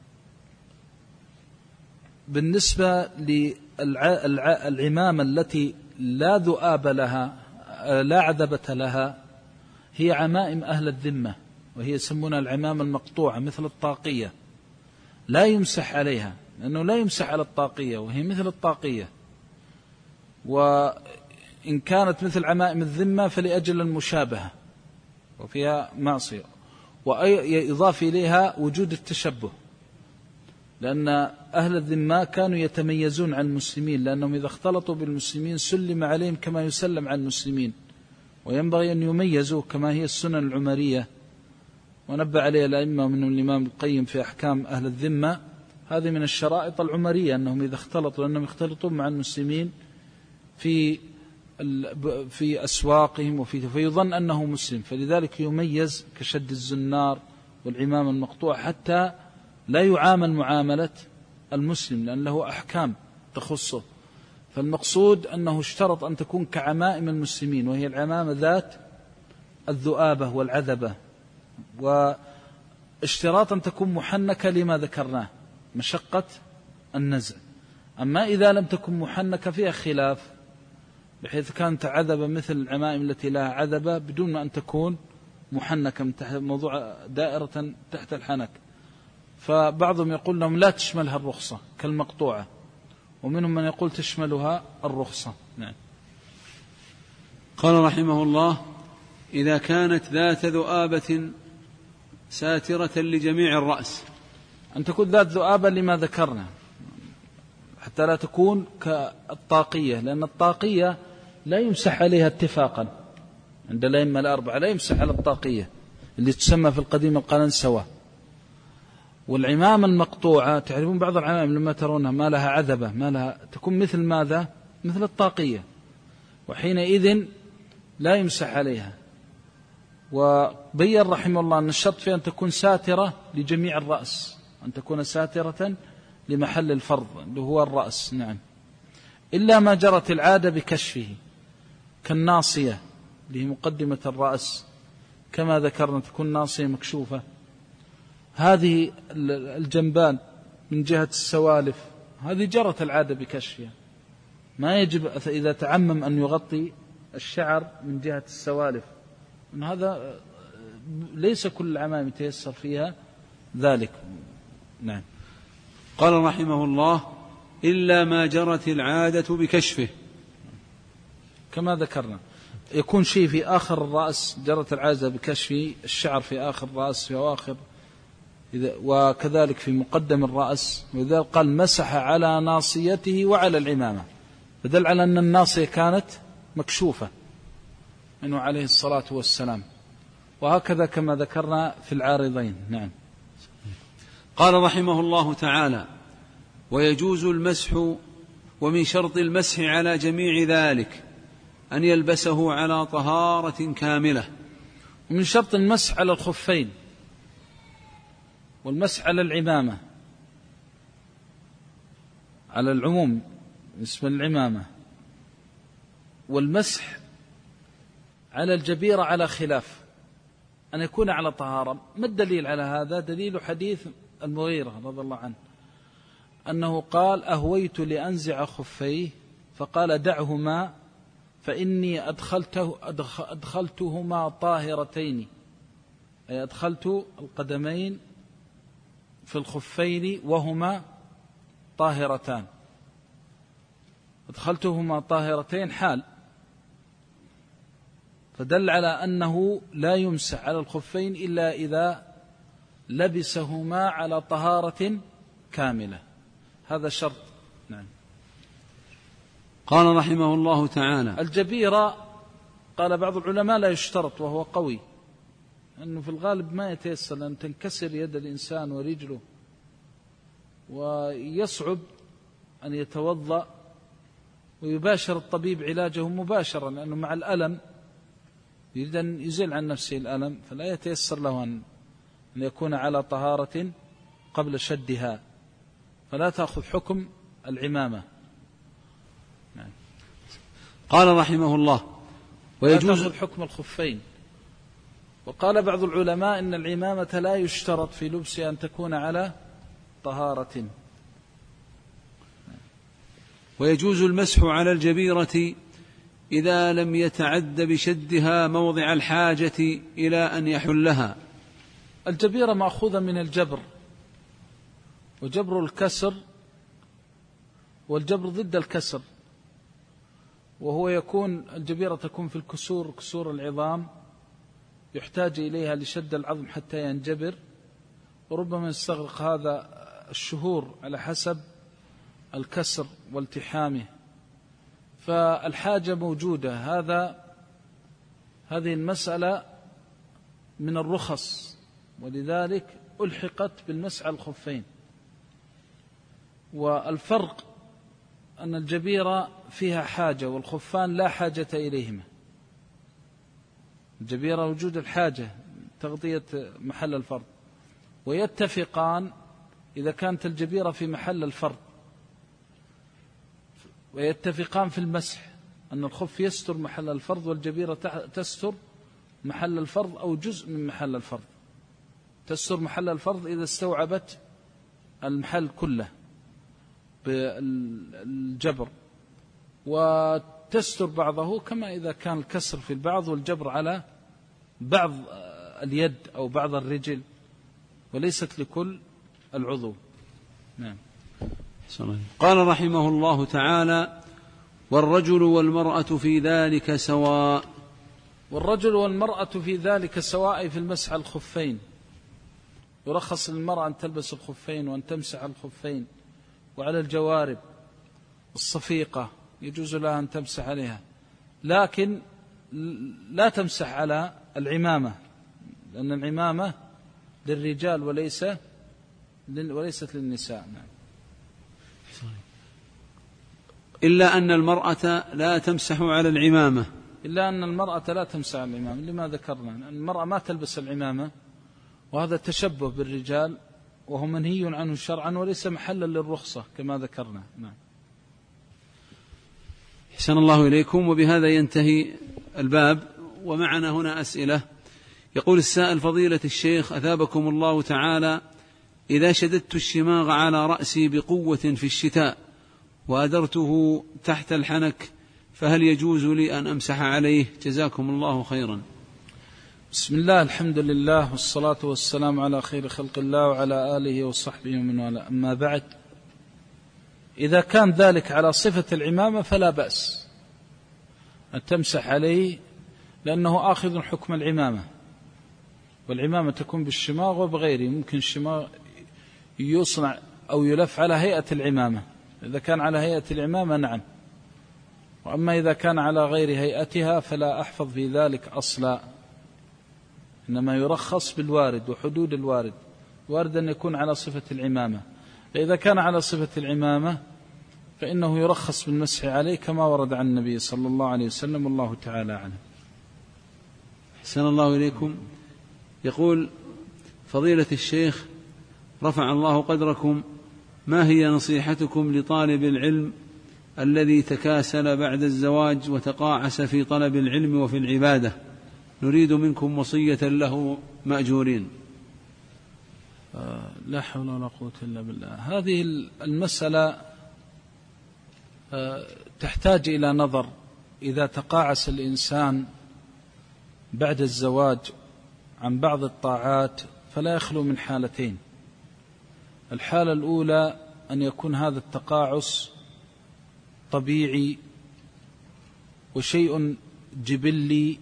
بالنسبة للعمامة التي لا ذؤاب لها، آه لا عذبة لها، هي عمائم أهل الذمة، وهي يسمونها العمامة المقطوعة مثل الطاقية، لا يمسح عليها، لأنه لا يمسح على الطاقية وهي مثل الطاقية. وإن كانت مثل عمائم الذمة فلأجل المشابهة وفيها معصية، وإضافة إليها وجود التشبه، لأن أهل الذمة كانوا يتميزون عن المسلمين، لأنهم إذا اختلطوا بالمسلمين سلم عليهم كما يسلم عن المسلمين، وينبغي أن يميزوا كما هي السنن العمرية. ونبه عليه الأئمة من الإمام القيم في أحكام أهل الذمة، هذه من الشرائط العمرية، أنهم إذا اختلطوا، لأنهم يختلطون مع المسلمين في في أسواقهم وفي فيظن أنه مسلم، فلذلك يميز كشد الزنار والعمام المقطوع حتى لا يعامل معاملة المسلم، لأن له أحكام تخصه. فالمقصود أنه اشترط أن تكون كعمائم المسلمين، وهي العمامة ذات الذؤابة والعذبة، واشتراطا تكون محنكة لما ذكرناه مشقة النزع. أما إذا لم تكن محنكة فيها خلاف، بحيث كانت عذبة مثل العمائم التي لها عذبة بدون ما أن تكون محنكة من تحت موضوع دائرة تحت الحنك. فبعضهم يقول لهم لا تشملها الرخصة كالمقطوعة، ومنهم من يقول تشملها الرخصة. نعم. قال رحمه الله: إذا كانت ذات ذؤابة ساترة لجميع الرأس. أن تكون ذات ذؤابة لما ذكرنا، حتى لا تكون كالطاقية، لأن الطاقية لا يمسح عليها اتفاقا عند الأئمة الأربعة، لا يمسح على الطاقية اللي تسمى في القديم القلنسوة. والعمامة المقطوعة تعرفون بعض العمام لما ترونها ما لها عذبة ما لها تكون مثل ماذا؟ مثل الطاقية، وحينئذ لا يمسح عليها. وبين رحمه الله أن الشرط في أن تكون ساترة لجميع الرأس، أن تكون ساترة لمحل الفرض اللي هو الرأس. نعم. إلا ما جرت العادة بكشفه كالناصية اللي هي مقدمة الرأس كما ذكرنا، تكون ناصية مكشوفة. هذه الجنبان من جهة السوالف هذه جرت العادة بكشفها، ما يجب إذا تعمم أن يغطي الشعر من جهة السوالف. هذا ليس كل العمائم يتيسر فيها ذلك. نعم. قال رحمه الله: إلا ما جرت العادة بكشفه، كما ذكرنا يكون شيء في آخر الرأس جرت العادة بكشف الشعر في آخر الرأس في أواخر، وكذلك في مقدم الرأس. وذلك قال مسح على ناصيته وعلى العمامة، فدل على أن الناصية كانت مكشوفة منه عليه الصلاة والسلام، وهكذا كما ذكرنا في العارضين. نعم. قال رحمه الله تعالى: ويجوز المسح، ومن شرط المسح على جميع ذلك أن يلبسه على طهارة كاملة. ومن شرط المسح على الخفين والمسح على العمامة على العموم اسم العمامة، والمسح على الجبيرة على خلاف أن يكون على طهارة. ما الدليل على هذا؟ دليل حديث المغيرة رضي الله عنه أنه قال: أهويت لأنزع خفيه فقال: دعهما فإني أدخلته أدخلتهما طاهرتين، أي أدخلت القدمين في الخفين وهما طاهرتان، أدخلتهما طاهرتين حال، فدل على أنه لا يمسح على الخفين إلا إذا لبسهما على طهارة كاملة. هذا شرط. نعم. قال رحمه الله تعالى: الجبيرة قال بعض العلماء لا يشترط، وهو قوي، أنه في الغالب ما يتيسر أن تنكسر يد الإنسان ورجله، ويصعب أن يتوضأ ويباشر الطبيب علاجه مباشرة، لأنه مع الألم يريد أن يزيل عن نفسه الألم، فلا يتيسر له أن يكون على طهارة قبل شدها، فلا تأخذ حكم العمامة. نعم. قال رحمه الله: ويجوز حكم الخفين. وقال بعض العلماء إن العمامة لا يشترط في لبسها أن تكون على طهارة. ويجوز المسح على الجبيرة إذا لم يتعد بشدها موضع الحاجة إلى أن يحلها. الجبيرة مأخوذة من الجبر، وجبر الكسر، والجبر ضد الكسر، وهو يكون الجبيرة تكون في الكسور، كسور العظام يحتاج إليها لشد العظم حتى ينجبر، وربما يستغرق هذا الشهور على حسب الكسر والتحامه، فالحاجة موجودة. هذا هذه المسألة من الرخص، ولذلك ألحقت بالمسح على الخفين. والفرق أن الجبيرة فيها حاجة والخفان لا حاجة إليهما. الجبيرة وجود الحاجة تغطية محل الفرض، ويتفقان إذا كانت الجبيرة في محل الفرض، ويتفقان في المسح أن الخف يستر محل الفرض والجبيرة تستر محل الفرض أو جزء من محل الفرض. تستر محل الفرض إذا استوعبت المحل كله بالجبر، وتستر بعضه، كما إذا كان الكسر في البعض والجبر على بعض اليد أو بعض الرجل، وليست لكل العضو. نعم. قال رحمه الله تعالى: والرجل والمرأة في ذلك سواء. والرجل والمرأة في ذلك سواء في المسح على الخفين. يرخص للمرأة أن تلبس الخفين وأن تمسح الخفين، وعلى الجوارب الصفيقة يجوز لها أن تمسح عليها، لكن لا تمسح على العمامة، لأن العمامة للرجال وليس وليست للنساء. نعم. إلا أن المرأة لا تمسح على العمامة. إلا أن المرأة لا تمسح على العمامة لما ذكرنا، أن المرأة ما تلبس العمامة، وهذا تشبه بالرجال وهو منهي عنه شرعا وليس محلا للرخصة كما ذكرنا. نعم. أحسن الله إليكم. وبهذا ينتهي الباب، ومعنا هنا أسئلة. يقول السائل: فضيلة الشيخ أثابكم الله تعالى، إذا شددت الشماغ على رأسي بقوة في الشتاء وأدرته تحت الحنك فهل يجوز لي أن أمسح عليه؟ جزاكم الله خيرا. بسم الله، الحمد لله، والصلاة والسلام على خير خلق الله وعلى آله وصحبه ومن والاه. أما بعد، إذا كان ذلك على صفة العمامة فلا بأس أن تمسح عليه، لأنه آخذ حكم العمامة، والعمامة تكون بالشماغ وبغيره. ممكن الشماغ يصنع أو يلف على هيئة العمامة، إذا كان على هيئة العمامة نعم، وأما إذا كان على غير هيئتها فلا أحفظ في ذلك أصلا، إنما يرخص بالوارد وحدود الوارد. وارد أن يكون على صفة العمامة، فإذا كان على صفة العمامة فإنه يرخص بالمسح عليه كما ورد عن النبي صلى الله عليه وسلم، والله تعالى عنه. أحسن الله إليكم. يقول: فضيلة الشيخ رفع الله قدركم، ما هي نصيحتكم لطالب العلم الذي تكاسل بعد الزواج وتقاعس في طلب العلم وفي العبادة؟ نريد منكم وصية له مأجورين. آه لا حول ولا قوة إلا بالله. هذه المسألة آه تحتاج إلى نظر. إذا تقاعس الإنسان بعد الزواج عن بعض الطاعات فلا يخلو من حالتين. الحالة الأولى أن يكون هذا التقاعس طبيعي وشيء جبلي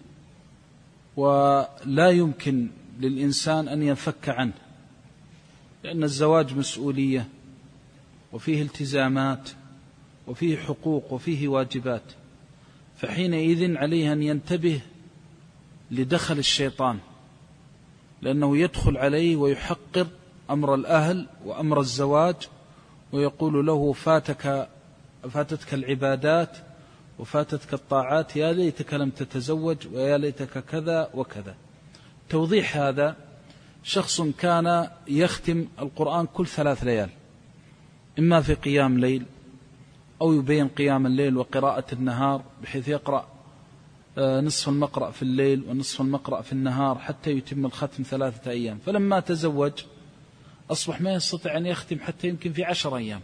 ولا يمكن للإنسان أن ينفك عنه، لأن الزواج مسؤولية وفيه التزامات وفيه حقوق وفيه واجبات، فحينئذ عليه أن ينتبه لدخل الشيطان، لأنه يدخل عليه ويحقر أمر الأهل وأمر الزواج، ويقول له فاتك فاتتك العبادات وفاتتك الطاعات، يا ليتك لم تتزوج ويا ليتك كذا وكذا. توضيح هذا: شخص كان يختم القرآن كل ثلاث ليال، إما في قيام ليل أو يبين قيام الليل وقراءة النهار، بحيث يقرأ نصف المقرأ في الليل ونصف المقرأ في النهار حتى يتم الختم ثلاثة أيام. فلما تزوج أصبح ما يستطيع أن يختم حتى يمكن في عشر أيام.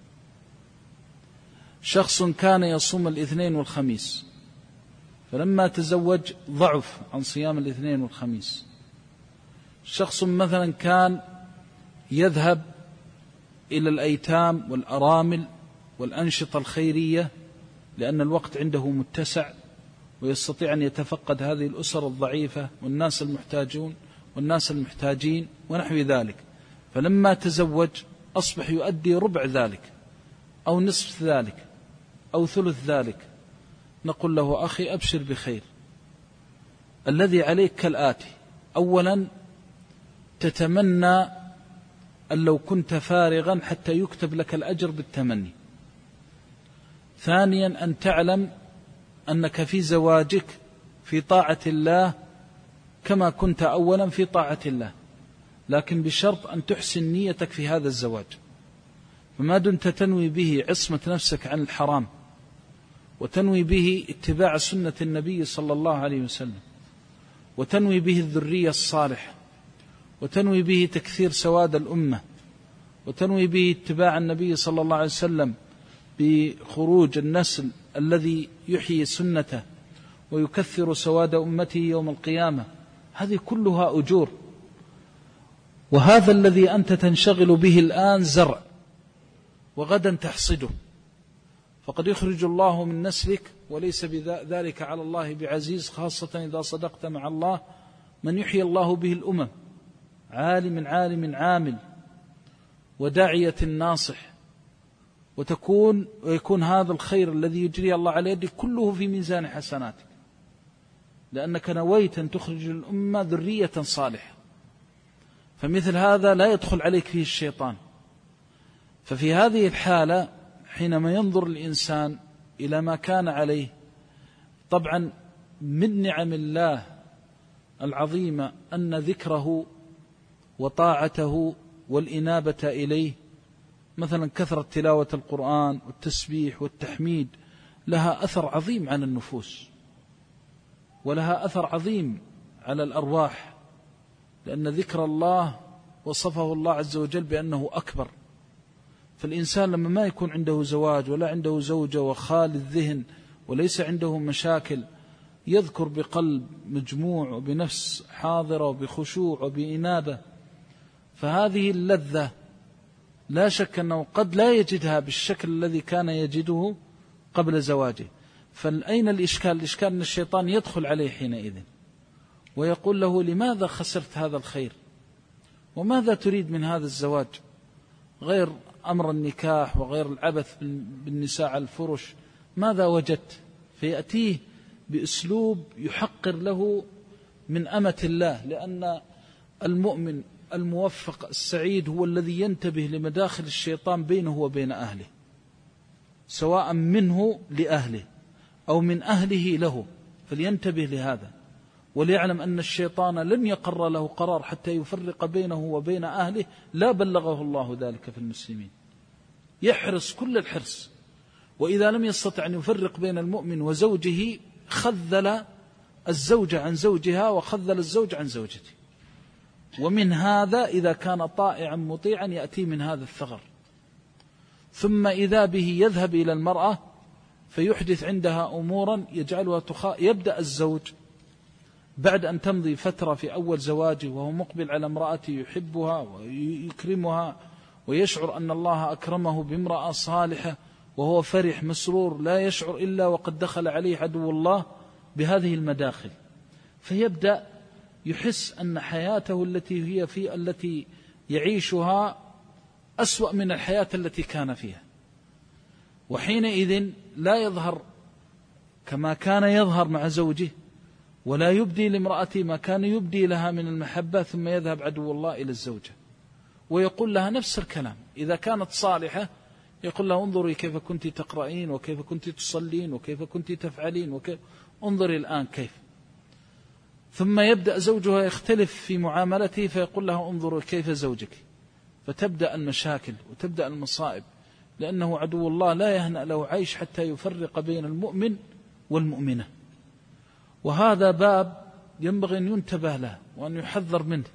شخص كان يصوم الاثنين والخميس، فلما تزوج ضعف عن صيام الاثنين والخميس. شخص مثلا كان يذهب إلى الأيتام والأرامل والأنشطة الخيرية لأن الوقت عنده متسع ويستطيع أن يتفقد هذه الأسر الضعيفة والناس المحتاجون والناس المحتاجين ونحو ذلك، فلما تزوج أصبح يؤدي ربع ذلك أو نصف ذلك أو ثلث ذلك. نقول له: أخي أبشر بخير، الذي عليك كالآتي: أولا تتمنى أن لو كنت فارغا حتى يكتب لك الأجر بالتمني. ثانيا أن تعلم أنك في زواجك في طاعة الله كما كنت أولا في طاعة الله، لكن بشرط أن تحسن نيتك في هذا الزواج، فما دمت تنوي به عصمة نفسك عن الحرام وتنوي به اتباع سنة النبي صلى الله عليه وسلم وتنوي به الذرية الصالحة وتنوي به تكثير سواد الأمة وتنوي به اتباع النبي صلى الله عليه وسلم بخروج النسل الذي يحيي سنته ويكثر سواد أمته يوم القيامة، هذه كلها أجور. وهذا الذي أنت تنشغل به الآن زرع، وغدا تحصده، فقد يخرج الله من نسلك، وليس بذلك على الله بعزيز، خاصة إذا صدقت مع الله، من يحيي الله به الأمم، عالم عالم عامل وداعية ناصح، وتكون ويكون هذا الخير الذي يجري الله على يدك كله في ميزان حسناتك، لأنك نويت أن تخرج الأمة ذرية صالحة. فمثل هذا لا يدخل عليك فيه الشيطان. ففي هذه الحالة حينما ينظر الإنسان إلى ما كان عليه، طبعا من نعم الله العظيمة أن ذكره وطاعته والإنابة إليه، مثلا كثرة تلاوة القرآن والتسبيح والتحميد، لها أثر عظيم على النفوس، ولها أثر عظيم على الأرواح، لأن ذكر الله وصفه الله عز وجل بأنه أكبر. فالإنسان لما ما يكون عنده زواج ولا عنده زوجة وخالي الذهن وليس عنده مشاكل، يذكر بقلب مجموع وبنفس حاضرة وبخشوع وبإنابة، فهذه اللذة لا شك أنه قد لا يجدها بالشكل الذي كان يجده قبل زواجه. فأين الإشكال؟ الإشكال أن الشيطان يدخل عليه حينئذ ويقول له: لماذا خسرت هذا الخير؟ وماذا تريد من هذا الزواج غير أمر النكاح وغير العبث بالنساء على الفرش؟ ماذا وجدت؟ فيأتيه بأسلوب يحقر له من أمة الله، لأن المؤمن الموفق السعيد هو الذي ينتبه لمداخل الشيطان بينه وبين أهله، سواء منه لأهله أو من أهله له، فلينتبه لهذا وليعلم أن الشيطان لن يقر له قرار حتى يفرق بينه وبين أهله، لا بلغه الله ذلك في المسلمين. يحرص كل الحرص، وإذا لم يستطع أن يفرق بين المؤمن وزوجه خذل الزوجة عن زوجها وخذل الزوج عن زوجته. ومن هذا إذا كان طائعا مطيعا يأتي من هذا الثغر، ثم إذا به يذهب إلى المرأة فيحدث عندها أمورا يجعلها تخا... يبدأ الزوج بعد أن تمضي فترة في أول زواجه وهو مقبل على امرأته يحبها ويكرمها ويشعر أن الله أكرمه بامرأة صالحة، وهو فرح مسرور لا يشعر إلا وقد دخل عليه عدو الله بهذه المداخل، فيبدأ يحس أن حياته التي هي في التي يعيشها أسوأ من الحياة التي كان فيها، وحينئذ لا يظهر كما كان يظهر مع زوجه، ولا يبدي لامرأته ما كان يبدي لها من المحبة، ثم يذهب عدو الله إلى الزوجة ويقول لها نفس الكلام. إذا كانت صالحة يقول لها: انظري كيف كنت تقرأين وكيف كنت تصلين وكيف كنت تفعلين وكيف انظري الآن كيف. ثم يبدأ زوجها يختلف في معاملته فيقول لها: انظروا كيف زوجك، فتبدأ المشاكل وتبدأ المصائب، لأنه عدو الله لا يهنأ له عيش حتى يفرق بين المؤمن والمؤمنة. وهذا باب ينبغي أن ينتبه له وأن يحذر منه،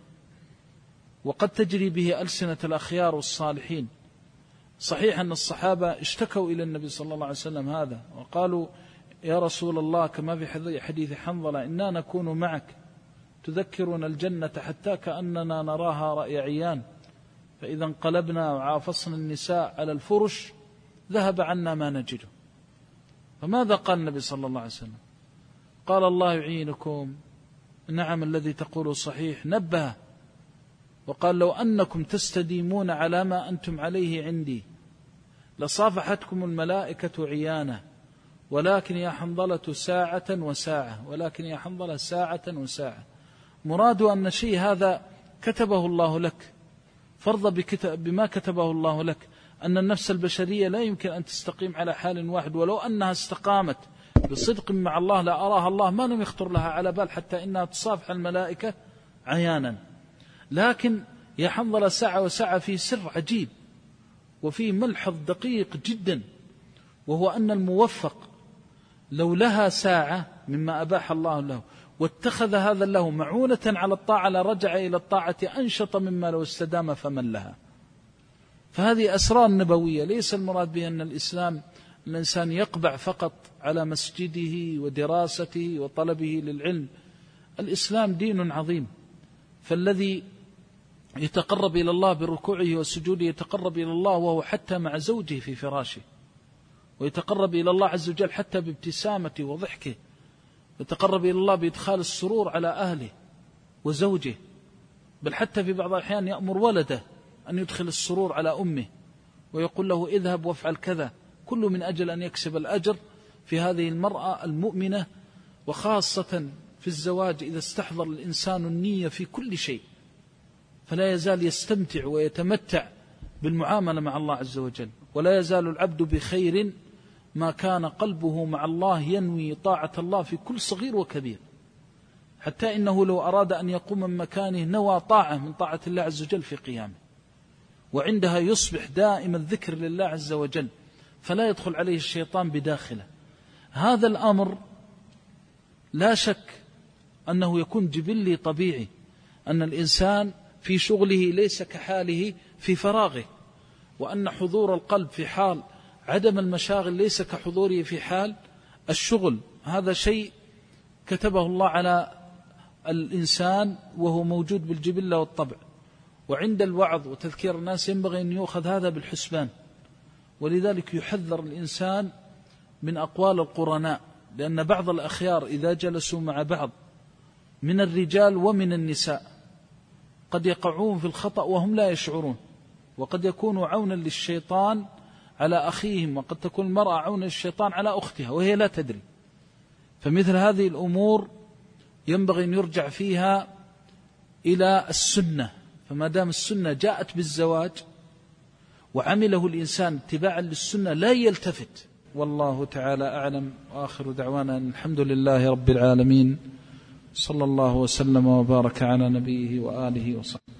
وقد تجري به ألسنة الأخيار والصالحين. صحيح أن الصحابة اشتكوا إلى النبي صلى الله عليه وسلم هذا وقالوا: يا رسول الله، كما في حديث حنظلة: إنا نكون معك تذكرنا الجنة حتى كأننا نراها رأي عيان، فإذا انقلبنا وعافصنا النساء على الفرش ذهب عنا ما نجده. فماذا قال النبي صلى الله عليه وسلم؟ قال: الله يعينكم، نعم الذي تقول صحيح، نبه وقال: لو أنكم تستديمون على ما أنتم عليه عندي لصافحتكم الملائكة عيانا، ولكن يا حنظلة ساعة وساعة، ولكن يا حنظلة ساعة وساعة. مراد أن شيء هذا كتبه الله لك، فرض بما كتبه الله لك، أن النفس البشرية لا يمكن أن تستقيم على حال واحد، ولو أنها استقامت بصدق مع الله لا أراها الله ما لم يخطر لها على بال حتى إنها تصافح الملائكة عيانا. لكن يا حنظلة ساعة وساعة في سر عجيب وفي ملحظ دقيق جدا، وهو أن الموفق لو لها ساعة مما أباح الله له واتخذ هذا له معونة على الطاعة لرجع إلى الطاعة أنشط مما لو استدام فمن لها. فهذه أسرار نبوية، ليس المراد بها أن الإسلام الإنسان يقبع فقط على مسجده ودراسته وطلبه للعلم. الإسلام دين عظيم، فالذي يتقرب إلى الله بركوعه وسجوده يتقرب إلى الله وهو حتى مع زوجه في فراشه، ويتقرب إلى الله عز وجل حتى بابتسامته وضحكه، يتقرب إلى الله بإدخال السرور على أهله وزوجه، بل حتى في بعض الأحيان يأمر ولده أن يدخل السرور على أمه ويقول له اذهب وافعل كذا، كل من أجل أن يكسب الأجر في هذه المرأة المؤمنة. وخاصة في الزواج إذا استحضر الإنسان النية في كل شيء فلا يزال يستمتع ويتمتع بالمعاملة مع الله عز وجل، ولا يزال العبد بخير ما كان قلبه مع الله ينوي طاعة الله في كل صغير وكبير، حتى إنه لو أراد أن يقوم من مكانه نوى طاعة من طاعة الله عز وجل في قيامه، وعندها يصبح دائما الذكر لله عز وجل فلا يدخل عليه الشيطان بداخله. هذا الأمر لا شك أنه يكون جبلي طبيعي، أن الإنسان في شغله ليس كحاله في فراغه، وأن حضور القلب في حال عدم المشاغل ليس كحضوره في حال الشغل. هذا شيء كتبه الله على الإنسان وهو موجود بالجبلة والطبع. وعند الوعظ وتذكير الناس ينبغي أن يؤخذ هذا بالحسبان، ولذلك يحذر الإنسان من أقوال القرناء، لأن بعض الأخيار إذا جلسوا مع بعض من الرجال ومن النساء قد يقعون في الخطأ وهم لا يشعرون، وقد يكونوا عونا للشيطان على أخيهم، وقد تكون المرأة عونا للشيطان على أختها وهي لا تدري. فمثل هذه الأمور ينبغي أن يرجع فيها إلى السنة، فما دام السنة جاءت بالزواج وعمله الإنسان اتباعا للسنة لا يلتفت. والله تعالى أعلم، وآخر دعوانا أن الحمد لله رب العالمين، صلى الله وسلم وبارك على نبيه وآله وصحبه.